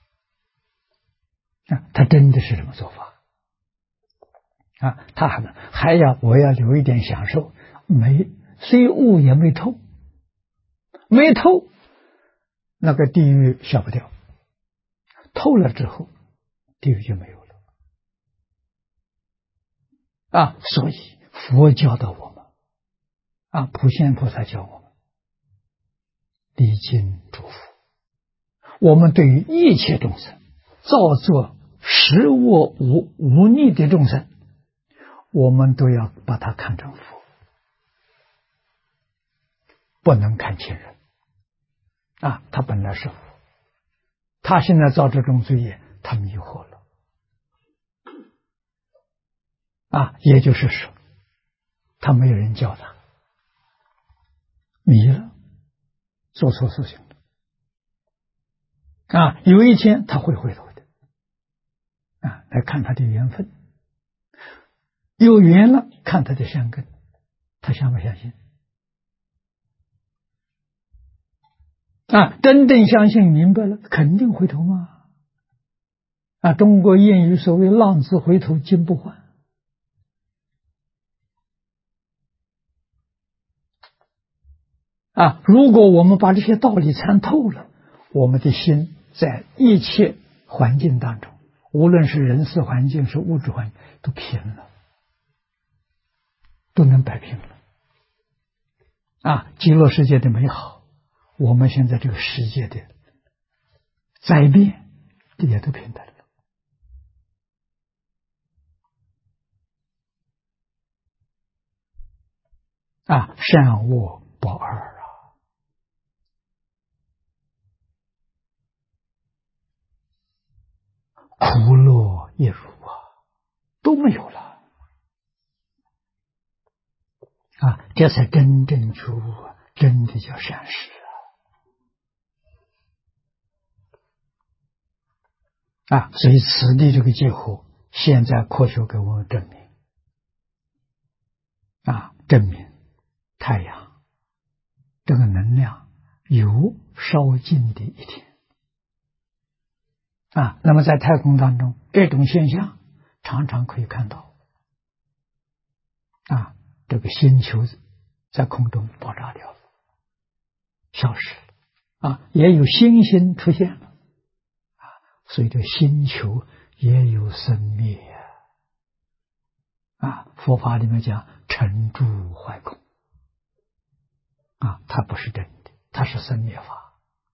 啊，他真的是这么做法啊！他还要我要留一点享受，虽悟也没透，没透，那个地狱消不掉，透了之后，地狱就没有了啊！所以佛教导我们啊，普贤菩萨教我们礼敬祝福，我们对于一切众生造作实恶无逆的众生，我们都要把它看成佛，不能看亲人啊！他本来是佛，他现在造这种罪业，他迷惑了啊！也就是说，他没有人教他，迷了，做错事情了啊！有一天他会回头的啊！来看他的缘分，有缘了，看他的善根，他相不相信？啊，真正相信明白了，肯定回头嘛！啊，中国谚语所谓“浪子回头金不换”。啊，如果我们把这些道理参透了，我们的心在一切环境当中，无论是人事环境是物质环境，都平了，都能摆平了。 极乐世界的美好，我们现在这个世界的灾变也都平等了。善恶不二苦乐一如都没有了这才真正觉悟真的叫善事所以此地这个结合，现在科学给我们证明证明太阳这个能量有烧尽的一天那么在太空当中，这种现象常常可以看到这个星球在空中爆炸掉了，消失了也有星星出现了所以这星球也有生灭佛法里面讲成住坏空它不是真的，它是生灭法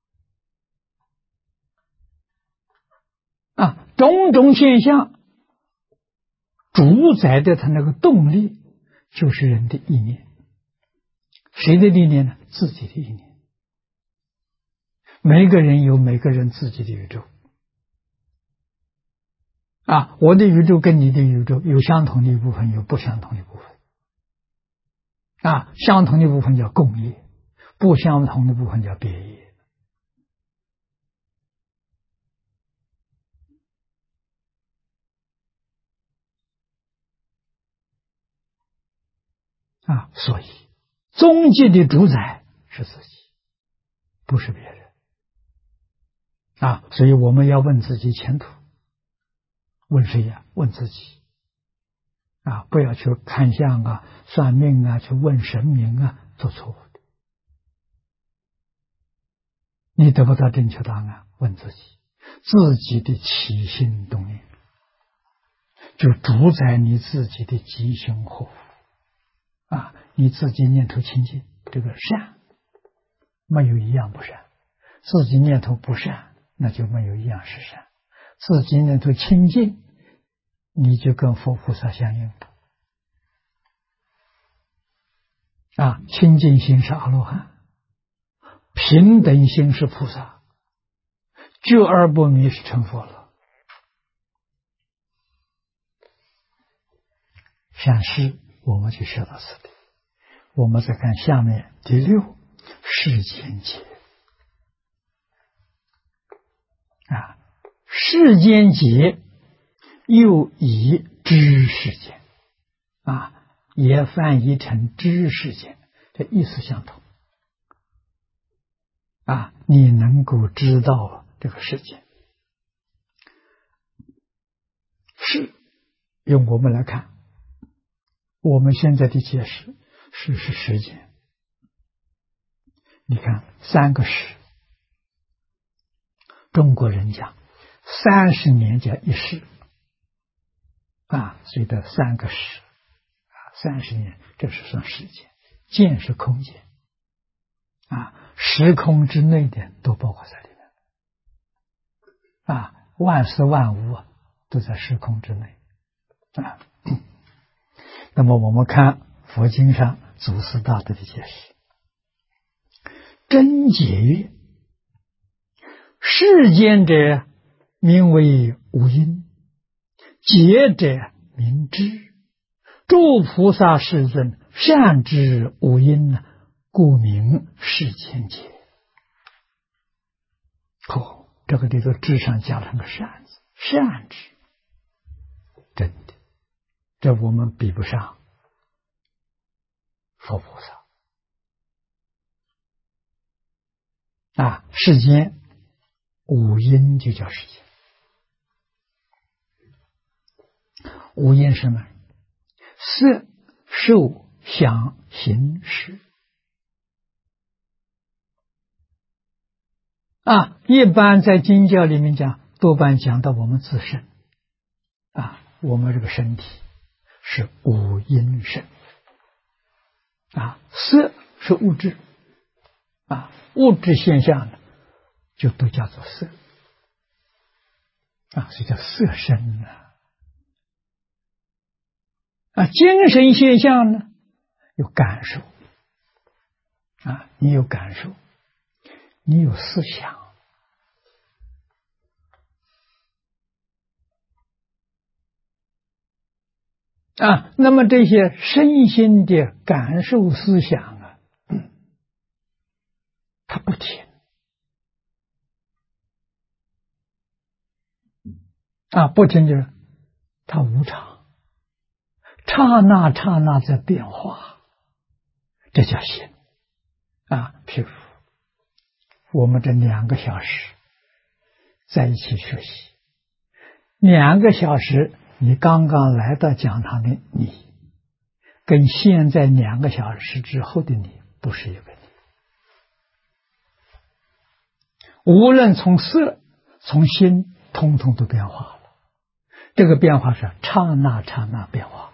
种种现象主宰的它那个动力就是人的意念。谁的意念呢？自己的意念。每个人有每个人自己的宇宙我的宇宙跟你的宇宙有相同的一部分，有不相同的部分相同的部分叫共业，不相同的部分叫别业所以终极的主宰是自己，不是别人所以我们要问自己前途。问谁呀？问自己不要去看相算命去问神明做错误的。你得不到正确答案，问自己，自己的起心动念就主宰你自己的吉凶祸福你自己念头清净，这个善没有一样不善，自己念头不善，那就没有一样是善，自己念头清净，你就跟佛菩萨相应清净心是阿罗汉，平等心是菩萨，觉而不迷是成佛了。善事我们就学到此地。我们再看下面第6，世间劫世间劫又以知世间也翻译成知世间，这意思相同你能够知道这个世界是用我们来看，我们现在的解释是时间。你看3个时，中国人讲30年叫一世所以的3个时30年，这是算时间。间是空间时空之内的都包括在里面万事万物都在时空之内那么我们看佛经上祖师大德的解释，真解曰：世间者名为无因，解者名知。诸菩萨世尊善知无因故名世间解。这个里头知上加了个善字，善知，真的，这我们比不上佛菩萨世间无因就叫世间。无因是什么？色受想行识一般在经教里面讲，多半讲到我们自身我们这个身体是无因身色是物质啊，物质现象呢，就都叫做色啊，所以叫色身啊。精神现象呢，有感受啊，你有感受，你有思想啊，那么这些身心的感受思想啊，它不停啊，不停就是它无常，刹那刹那在变化，这叫心啊。譬如我们这2个小时在一起学习，2个小时，你刚刚来到讲堂的你，跟现在2个小时之后的你不是一个你。无论从色、从心，通通都变化了。这个变化是刹那刹那变化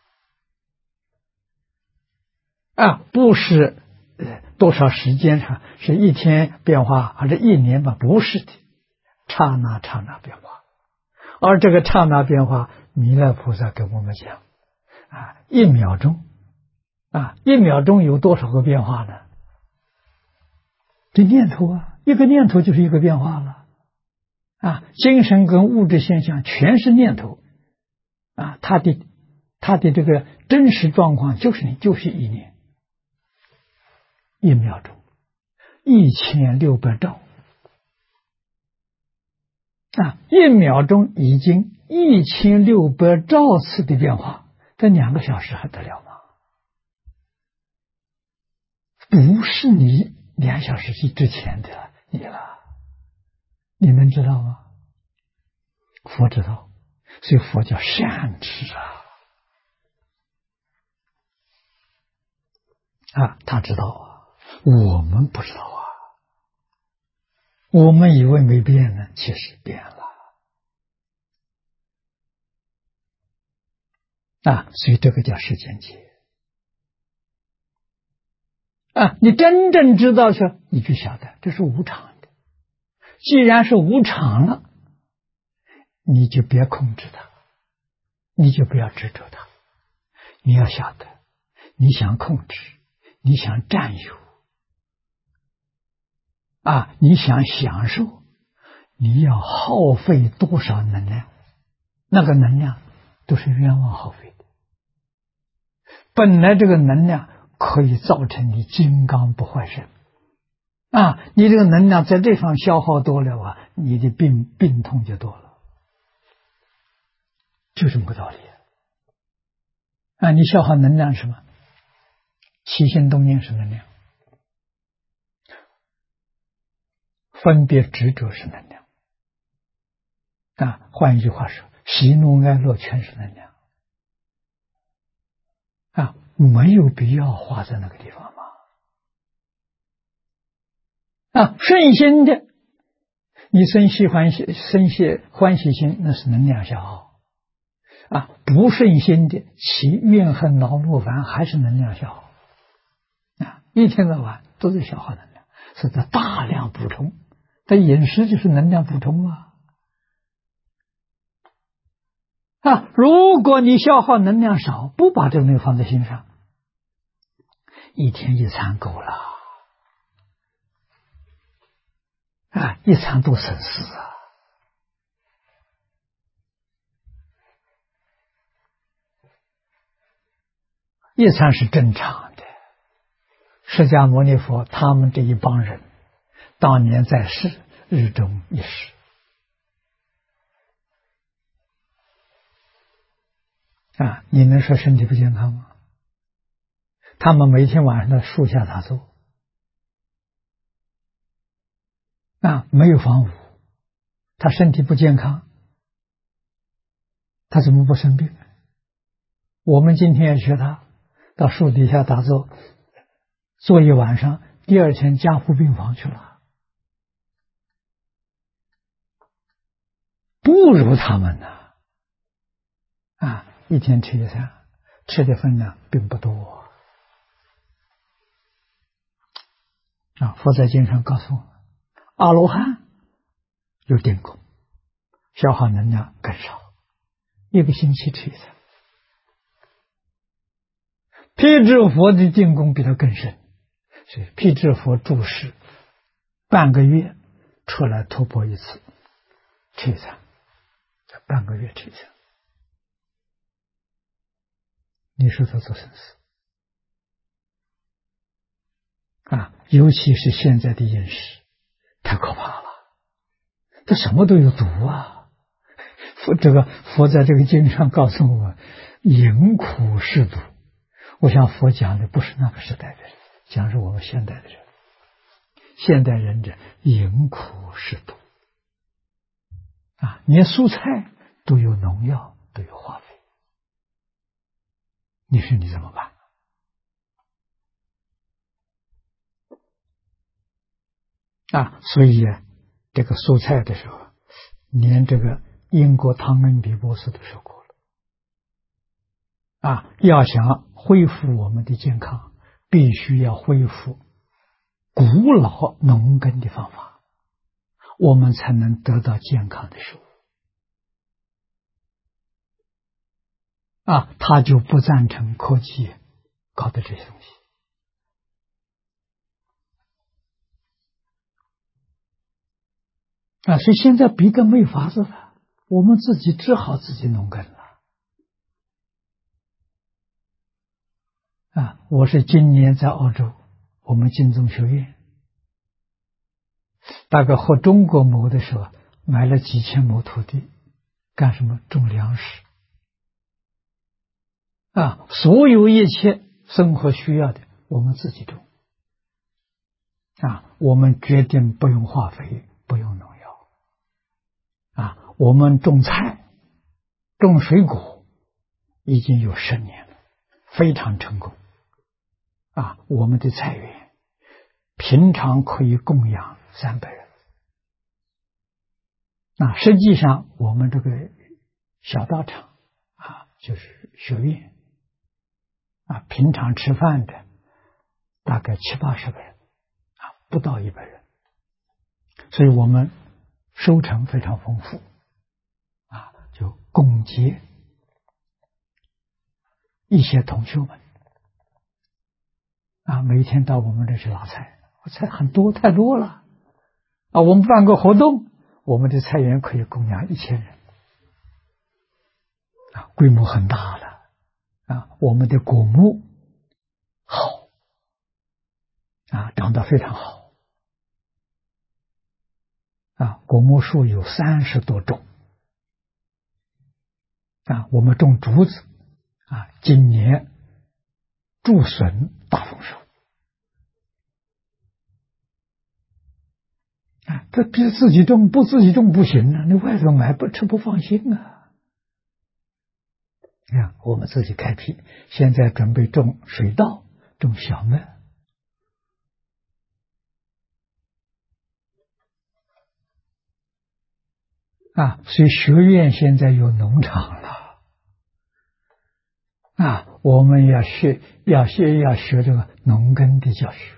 啊，不是多少时间上，是一天变化还是1年吧？不是的，刹那刹那变化。而这个刹那变化，弥勒菩萨给我们讲啊，1秒钟啊，1秒钟有多少个变化呢？这念头啊，一个念头就是一个变化了啊。精神跟物质现象全是念头啊，它的这个真实状况就是一念，1秒钟1600兆啊，1秒钟已经1600兆次的变化，这2个小时还得了吗？不是你2小时之前的你了，你能知道吗？佛知道，所以佛叫善知啊，他知道啊，我们不知道啊，我们以为没变呢，其实变了啊，所以这个叫世间界啊。你真正知道说，你就晓得这是无常的。既然是无常了，你就别控制它，你就不要执着它。你要晓得，你想控制，你想占有啊，你想享受，你要耗费多少能量？那个能量都是冤枉耗费的。本来这个能量可以造成你金刚不坏身啊，你这个能量在这方消耗多了啊，你的病痛就多了，就这么个道理啊。你消耗能量是什么？起心动念是能量，分别执着是能量啊。换一句话说，喜怒哀乐全是能量啊，没有必要花在那个地方嘛啊。顺心的，你生欢喜心，那是能量消耗啊。不顺心的，起怨恨恼怒烦，还是能量消耗啊。一天到晚都在消耗能量，是在大量补充。但饮食就是能量补充啊，如果你消耗能量少，不把这个东西放在心上，一天1餐够了啊，1餐多省事啊。1餐是正常的。释迦牟尼佛他们这一帮人当年在世，日中1食啊，你能说身体不健康吗？他们每天晚上在树下打坐啊，没有房屋，他身体不健康，他怎么不生病？我们今天也学他到树底下打坐，坐一晚上，第2天加护病房去了，不如他们呢啊，一天吃1餐，吃的分量并不多佛在经上告诉我们，阿罗汉有定功，消耗能量更少，一个星期吃一次。辟支佛的定功比他更深，所以辟支佛住世半个月出来突破一次，吃一餐，半个月吃一餐。你说他做什么事？尤其是现在的饮食太可怕了，这什么都有毒啊！佛在这个经上告诉我们，饮苦是毒。我想佛讲的不是那个时代的人，讲是我们现代的人。现代人的饮苦是毒连蔬菜都有农药，都有化肥，你说你怎么办？所以这个蔬菜的时候，连这个英国汤恩比博士都说过了要想恢复我们的健康，必须要恢复古老农耕的方法，我们才能得到健康的食物他就不赞成科技搞的这些东西所以现在别的没法子了，我们自己只好自己农耕了我是今年在澳洲，我们金宗学院大概和中国亩的时候，买了几千亩土地，干什么？种粮食所有一切生活需要的我们自己种我们决定不用化肥，不用农药我们种菜种水果已经有10年了，非常成功我们的菜园平常可以供养300人实际上我们这个小道场就是学院平常吃饭的大概70-80个人不到100人，所以我们收成非常丰富就供给一些同学们每天到我们这去拿菜，菜很多，太多了我们办个活动，我们的菜园可以供养1000人规模很大了我们的果木好长得非常好果木树有30多种我们种竹子今年竹笋大丰收这必须自己种，不自己种不行你外头买不吃不放心我们自己开辟，现在准备种水稻，种小麦所以学院现在有农场了我们要学这个农耕的教学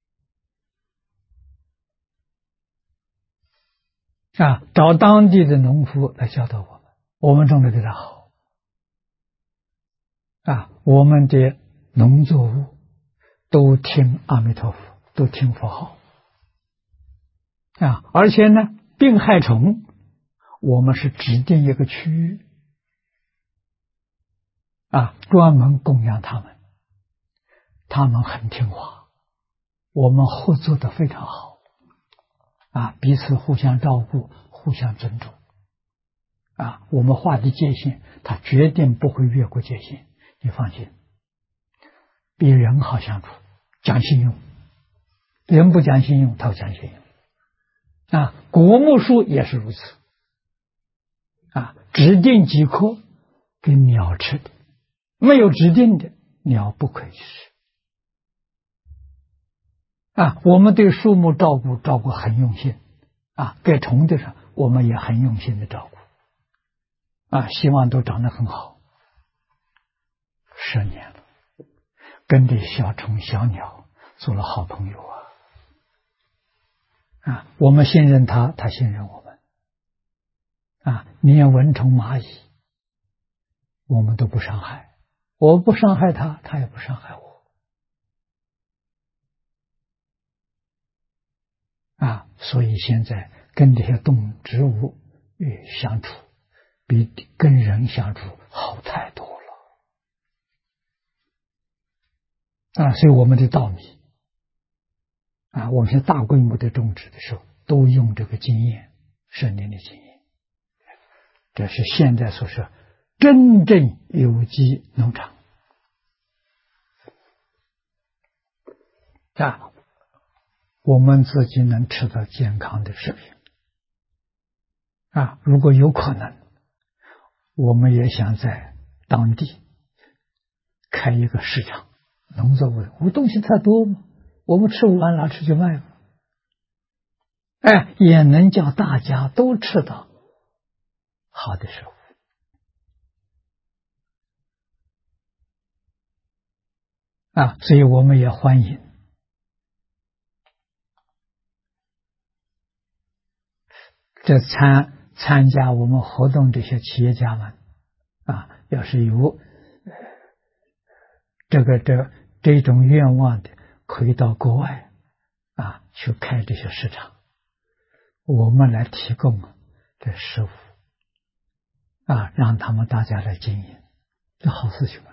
找当地的农夫来教导我们种的比他好我们的农作物都听阿弥陀佛，都听佛号而且呢病害虫我们是指定一个区域专门供养他们，他们很听话，我们合作的非常好彼此互相照顾，互相尊重我们划的界限他决定不会越过界限，你放心，比人好相处，讲信用，人不讲信用他讲信用果木树也是如此指定几棵给鸟吃的，没有指定的鸟不可以吃我们对树木照顾很用心给虫的时候我们也很用心的照顾希望都长得很好10年了，跟这小虫小鸟做了好朋友我们信任他，他信任我们。连蚊虫蚂蚁我们都不伤害，我不伤害他，他也不伤害我。所以现在跟这些动植物相处，比跟人相处好太多了。所以我们的稻米我们是大规模的种植的时候，都用这个经验，圣灵的经验。这是现在所说真正有机农场我们自己能吃到健康的食品如果有可能，我们也想在当地开一个市场，农作物。我东西太多嘛，我们吃不完拿出去卖嘛。也能叫大家都吃到好的食物。所以我们也欢迎这参加我们活动这些企业家们要是有这种愿望的，可以到国外去开这些市场，我们来提供这食物让他们大家来经营，这好事情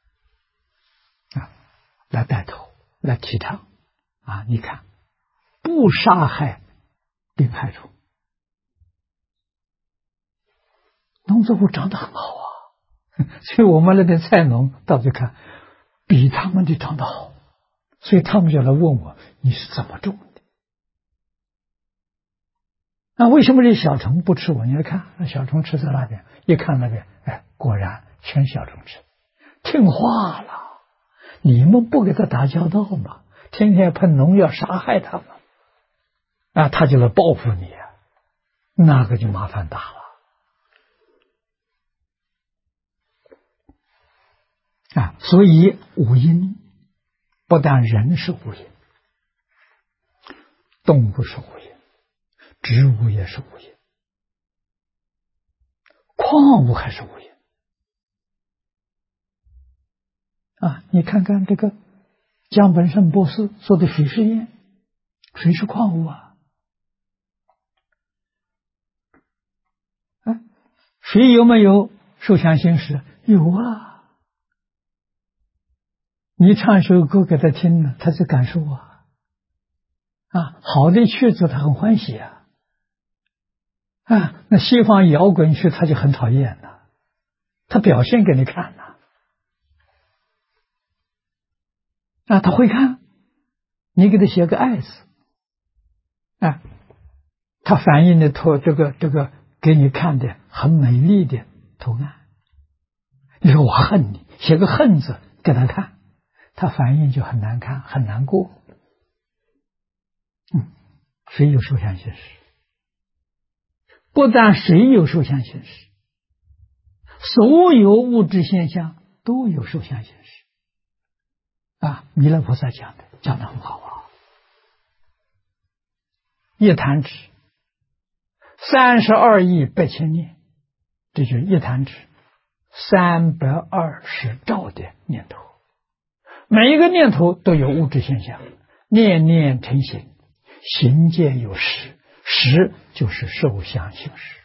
来带头来提倡你看，不杀害病害虫，农作物长得很好所以我们那边菜农到处看，比他们的长得好，所以他们就来问我，你是怎么种的？为什么这小虫不吃我？你来看，那小虫吃在那边，一看那边，果然全小虫吃，听话了。你们不给他打交道吗？天天喷农药杀害他们他就来报复你那个就麻烦大了所以五阴不但人是五阴，动物是五阴，植物也是五阴，矿物还是五阴你看看这个江本胜博士做的水试验，水是矿物水有没有受想行识？有你唱首歌给他听了，他就感受好的曲子他很欢喜那西方摇滚曲他就很讨厌他表现给你看他会看，你给他写个爱字他反映的这个给你看的很美丽的图案。你说我恨你，写个恨字给他看，他反应就很难看，很难过。谁有受想行识？不但谁有受想行识，所有物质现象都有受想行识弥勒菩萨讲得很好一弹指32亿8千念，这就是一弹指320兆的念头，每一个念头都有物质现象，念念成形，形界有识，识就是受想行识。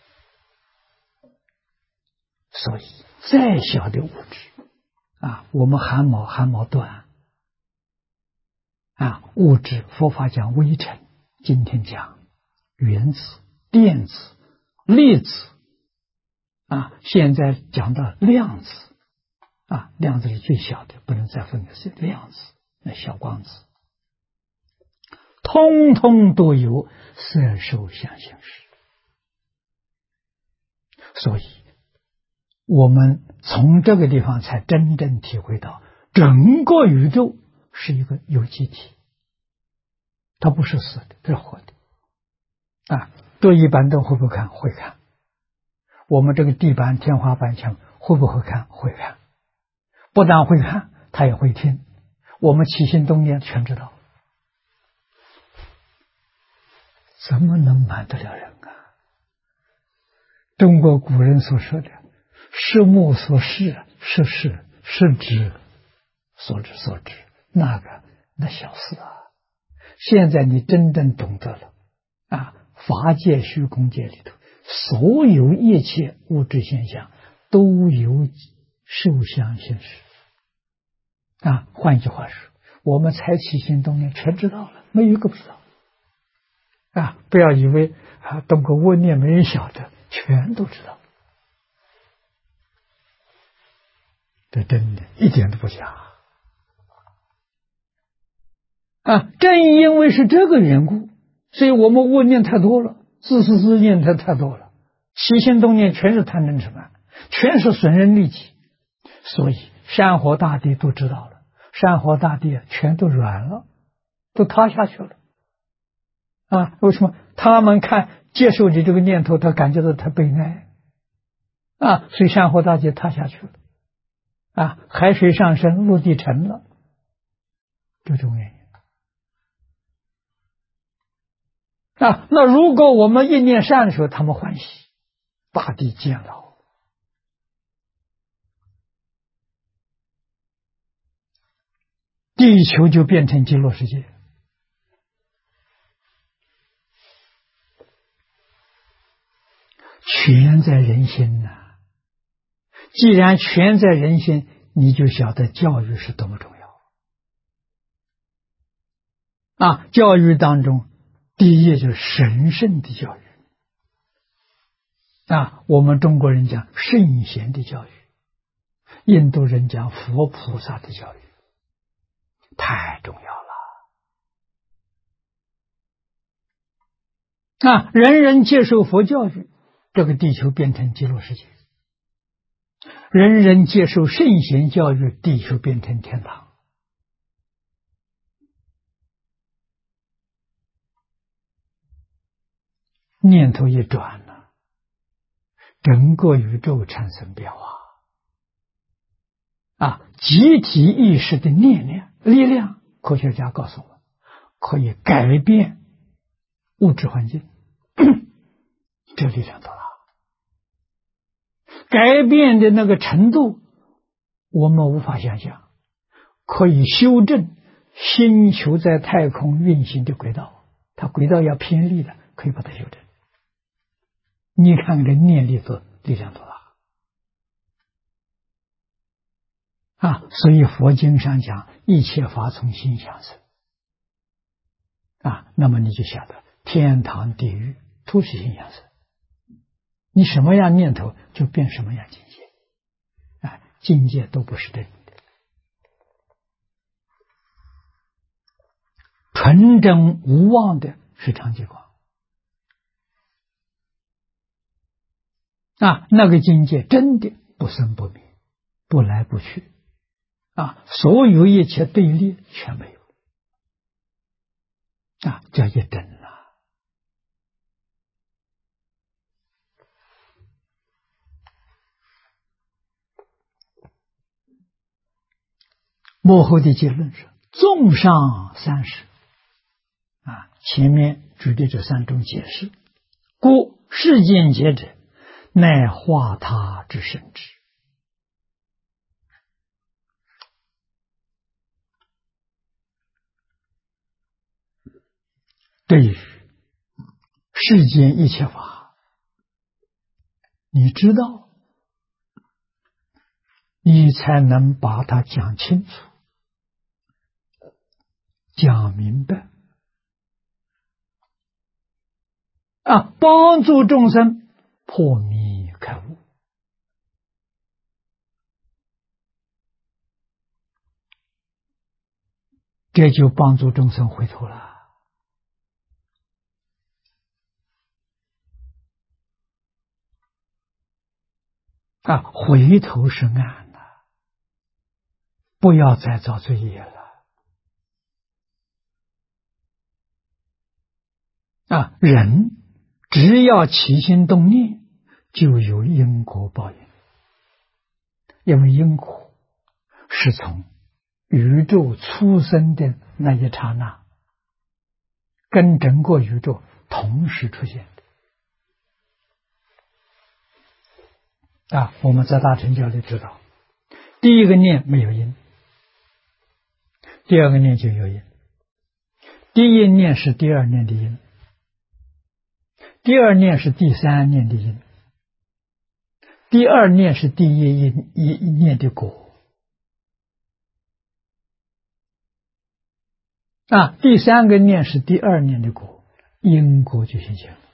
所以再小的物质我们汗毛断物质，佛法讲微尘，今天讲原子、电子、粒子现在讲到量子量子是最小的，不能再分的是量子，那小光子通通都有色受想行识。所以我们从这个地方才真正体会到整个宇宙是一个有机体，它不是死的，是活的对一般灯会不会看？会看。我们这个地板、天花板、墙会不会看？会看。不但会看，它也会听。我们起心动念全知道怎么能瞒得了人啊？中国古人所说的“视目所视，视事视之所知”，那小事啊！现在你真正懂得了啊，法界、虚空界里头，所有一切物质现象都有受想行识啊。换句话说，我们才起心动念全知道了，没有一个不知道啊！不要以为啊，动个恶念没人晓得，全都知道，这真的一点都不假啊！正因为是这个缘故，所以我们恶念太多了，自私自念太多了，起心动念全是贪嗔痴慢，全是损人利己，所以山河大地都知道了，山河大地全都软了，都塌下去了啊！为什么？他们接受你这个念头，他感觉到他悲哀啊，所以山河大地塌下去了啊，海水上升，陆地沉了，就这种原因啊。那如果我们一念善的时候，他们欢喜，大地渐老，地球就变成极乐世界。全在人心呐！既然全在人心，你就晓得教育是多么重要啊！教育当中，第一就是神圣的教育啊。我们中国人讲圣贤的教育，印度人讲佛菩萨的教育，太重要了啊！人人接受佛教育，这个地球变成极乐世界；人人接受圣贤教育，地球变成天堂。念头一转了，整个宇宙产生变化啊！集体意识的力量，科学家告诉我，可以改变物质环境，这力量多大！改变的那个程度，我们无法想象，可以修正星球在太空运行的轨道，它轨道要偏离了，可以把它修正。你看看这念力的力量多大啊！所以佛经上讲，一切法从心想生啊。那么你就晓得，天堂、地狱都是心想生。你什么样念头，就变什么样境界啊！境界都不是真的，纯真无妄的是常寂光啊！那个境界真的不生不灭，不来不去啊！所有一切对立全没有啊！叫一真啊！幕后的结论是纵上30啊！前面举的这3种解释，故世间解者，乃化他之圣智。对于世间一切法，你知道，你才能把它讲清楚、讲明白啊，帮助众生破迷开悟。这就帮助众生回头了啊！回头是岸了，不要再造罪业了啊！人只要起心动念，就有因果报应，因为因果是从宇宙出生的那一刹那，跟整个宇宙同时出现的。我们在大乘教里知道，第一个念没有因，第二个念就有因。第一念是第二念的因，第二念是第三念的因，第二念是第一念的果。第三个念是第二念的果，因果就现前了。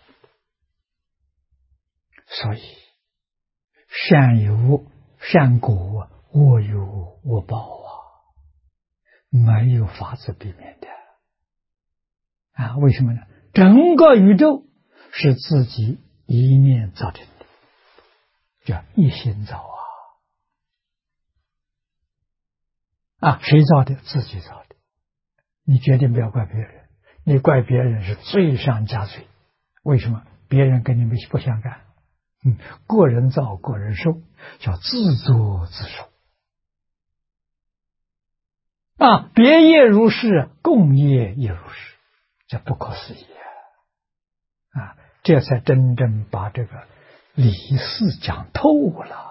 所以善有善果，恶有恶报没有法子避免的。为什么呢？整个宇宙是自己一念造成的，叫一心造谁造的？自己造的。你决定不要怪别人，你怪别人是罪上加罪。为什么？别人跟你们不相干。个人造个人受，叫自作自受。别业如是，共业也如是，这不可思议这才真正把这个理事讲透了。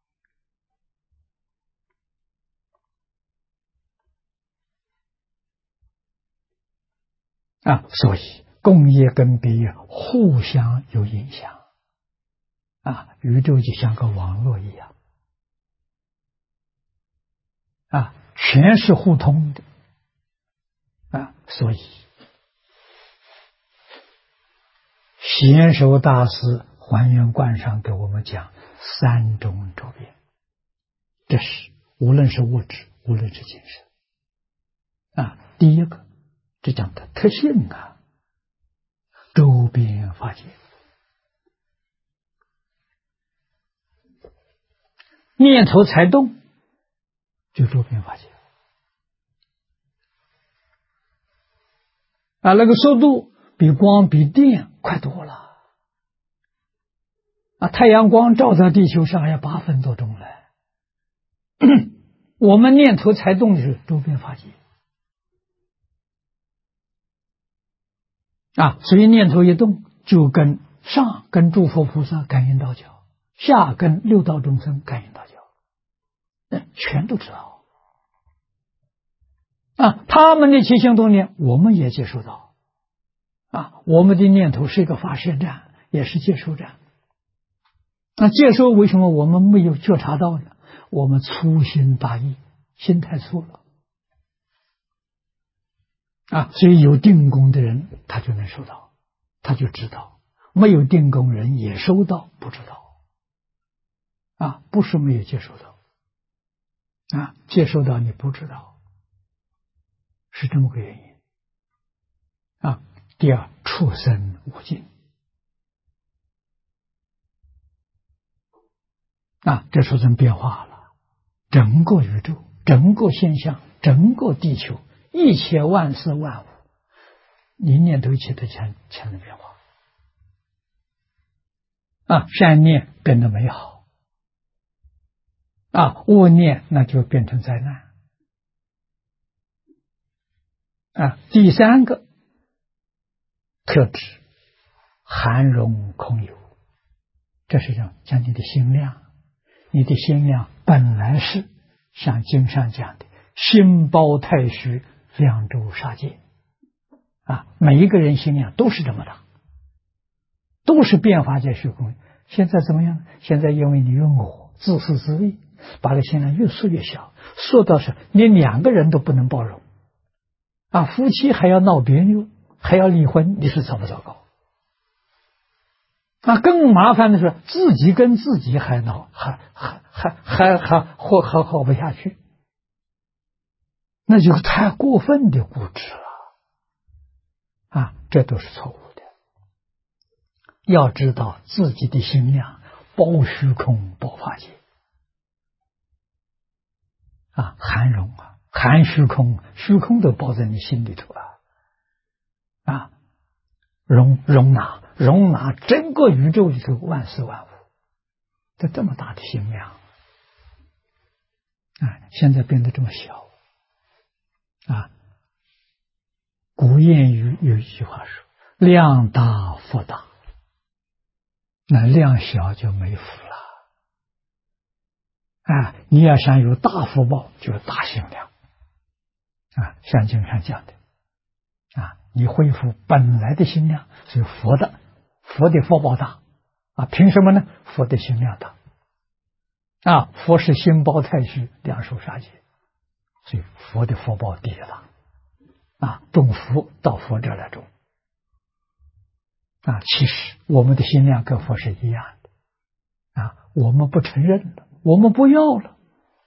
所以共业跟别业互相有影响宇宙就像个网络一样全是互通的所以贤首大师还原观上给我们讲三种周边，这是无论是物质，无论是精神第一个，这讲的特性周边法界，念头才动，就周边法界那个速度比光比电快多了太阳光照在地球上要8分多钟了我们念头才动的是周边法界所以念头一动，就跟上跟诸佛菩萨感应道交，下跟六道众生感应道交全都知道他们的起心动念我们也接收到我们的念头是一个发射站，也是接收站接收为什么我们没有觉察到呢？我们粗心大意，心太粗了所以有定功的人他就能收到，他就知道；没有定功人也收到，不知道不是没有接收到接收到你不知道，是这么个原因第二，畜生无尽这畜生变化了，整个宇宙，整个现象，整个地球，一切万事万物，你念头起的全能变化善念变得美好恶念那就变成灾难第三个特质，含容空有，这是讲你的心量。你的心量本来是像经上讲的心包太虚，量周沙界每一个人心量都是这么大，都是变化界虚空。现在怎么样？现在因为你用我自私自利，把这心量越缩越小，缩到是连2个人都不能包容夫妻还要闹别扭，还要离婚，你是糟不糟糕更麻烦的是自己跟自己还闹，还活不下去，那就是太过分的固执了这都是错误的。要知道自己的心量包虚空，包法界含容含虚空，虚空都包在你心里头容纳整个宇宙里头万事万物，这么大的心量现在变得这么小古谚语有一句话说， 量大福大，那量小就没福了。啊，你要想有大福报，就有大心量。啊，像经上讲的，啊，你恢复本来的心量，是佛的福报大。啊，凭什么呢？佛的心量大。啊，佛是心包太虚，两手杀劫，所以佛的福报第一大。啊，种福到佛这来种。啊，其实我们的心量跟佛是一样的。啊，我们不承认了，我们不要了。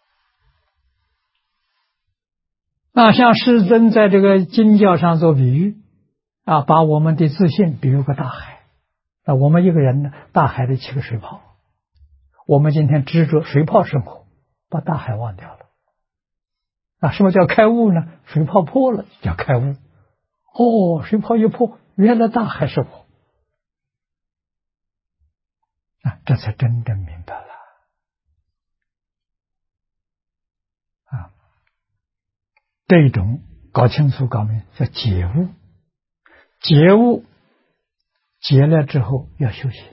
啊，像世尊在这个经教上做比喻，啊，把我们的自信比喻个大海。啊，我们一个人呢，大海里起个水泡，我们今天执着水泡生活，把大海忘掉了。啊，什么叫开悟呢？水泡破了叫开悟。哦，水泡一破，原来大海是我。啊，这才真正明白了。啊，这种搞清楚搞明叫解悟。解悟解了之后要修行。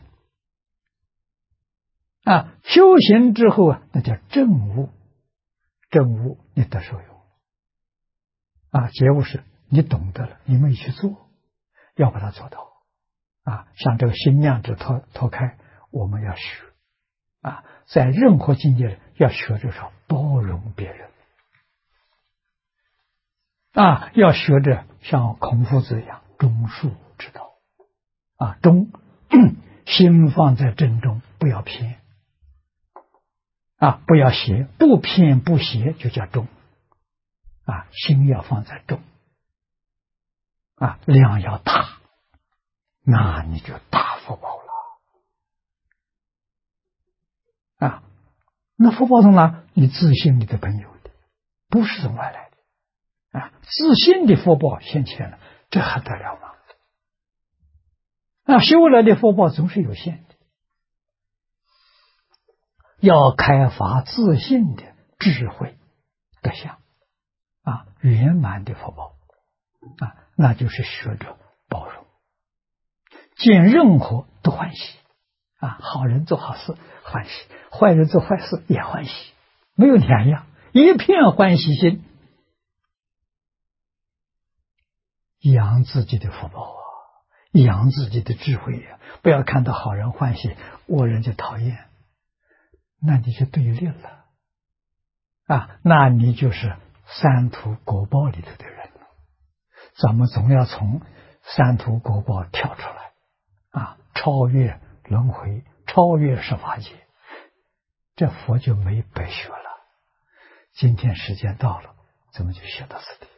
啊，修行之后啊，那叫证悟。证悟你得受用。啊，觉悟是你懂得了，你没去做，要把它做到。啊，像这个心量子脱开，我们要学。啊，在任何境界要学着说包容别人。啊，要学着像孔夫子一样忠恕之道。啊，忠心放在正中，不要偏。啊，不要邪，不偏不邪就叫忠。啊，心要放在重。啊，量要大，那你就大福报了。啊，那福报从哪？你自信你的本有的，不是从外来的。啊，自信的福报现前了，这还得了吗？那修来的福报总是有限的，要开发自信的智慧德相。啊，圆满的福报。啊，那就是学着包容，见任何都欢喜。啊，好人做好事欢喜，坏人做坏事也欢喜，没有两样，一片欢喜心。养自己的福报啊，养自己的智慧啊，不要看到好人欢喜，恶人就讨厌，那你就对立了。啊，那你就是三途果报里头的人。咱们总要从三途果报跳出来。啊，超越轮回，超越十法界，这佛就没白学了。今天时间到了，咱们就学到此地。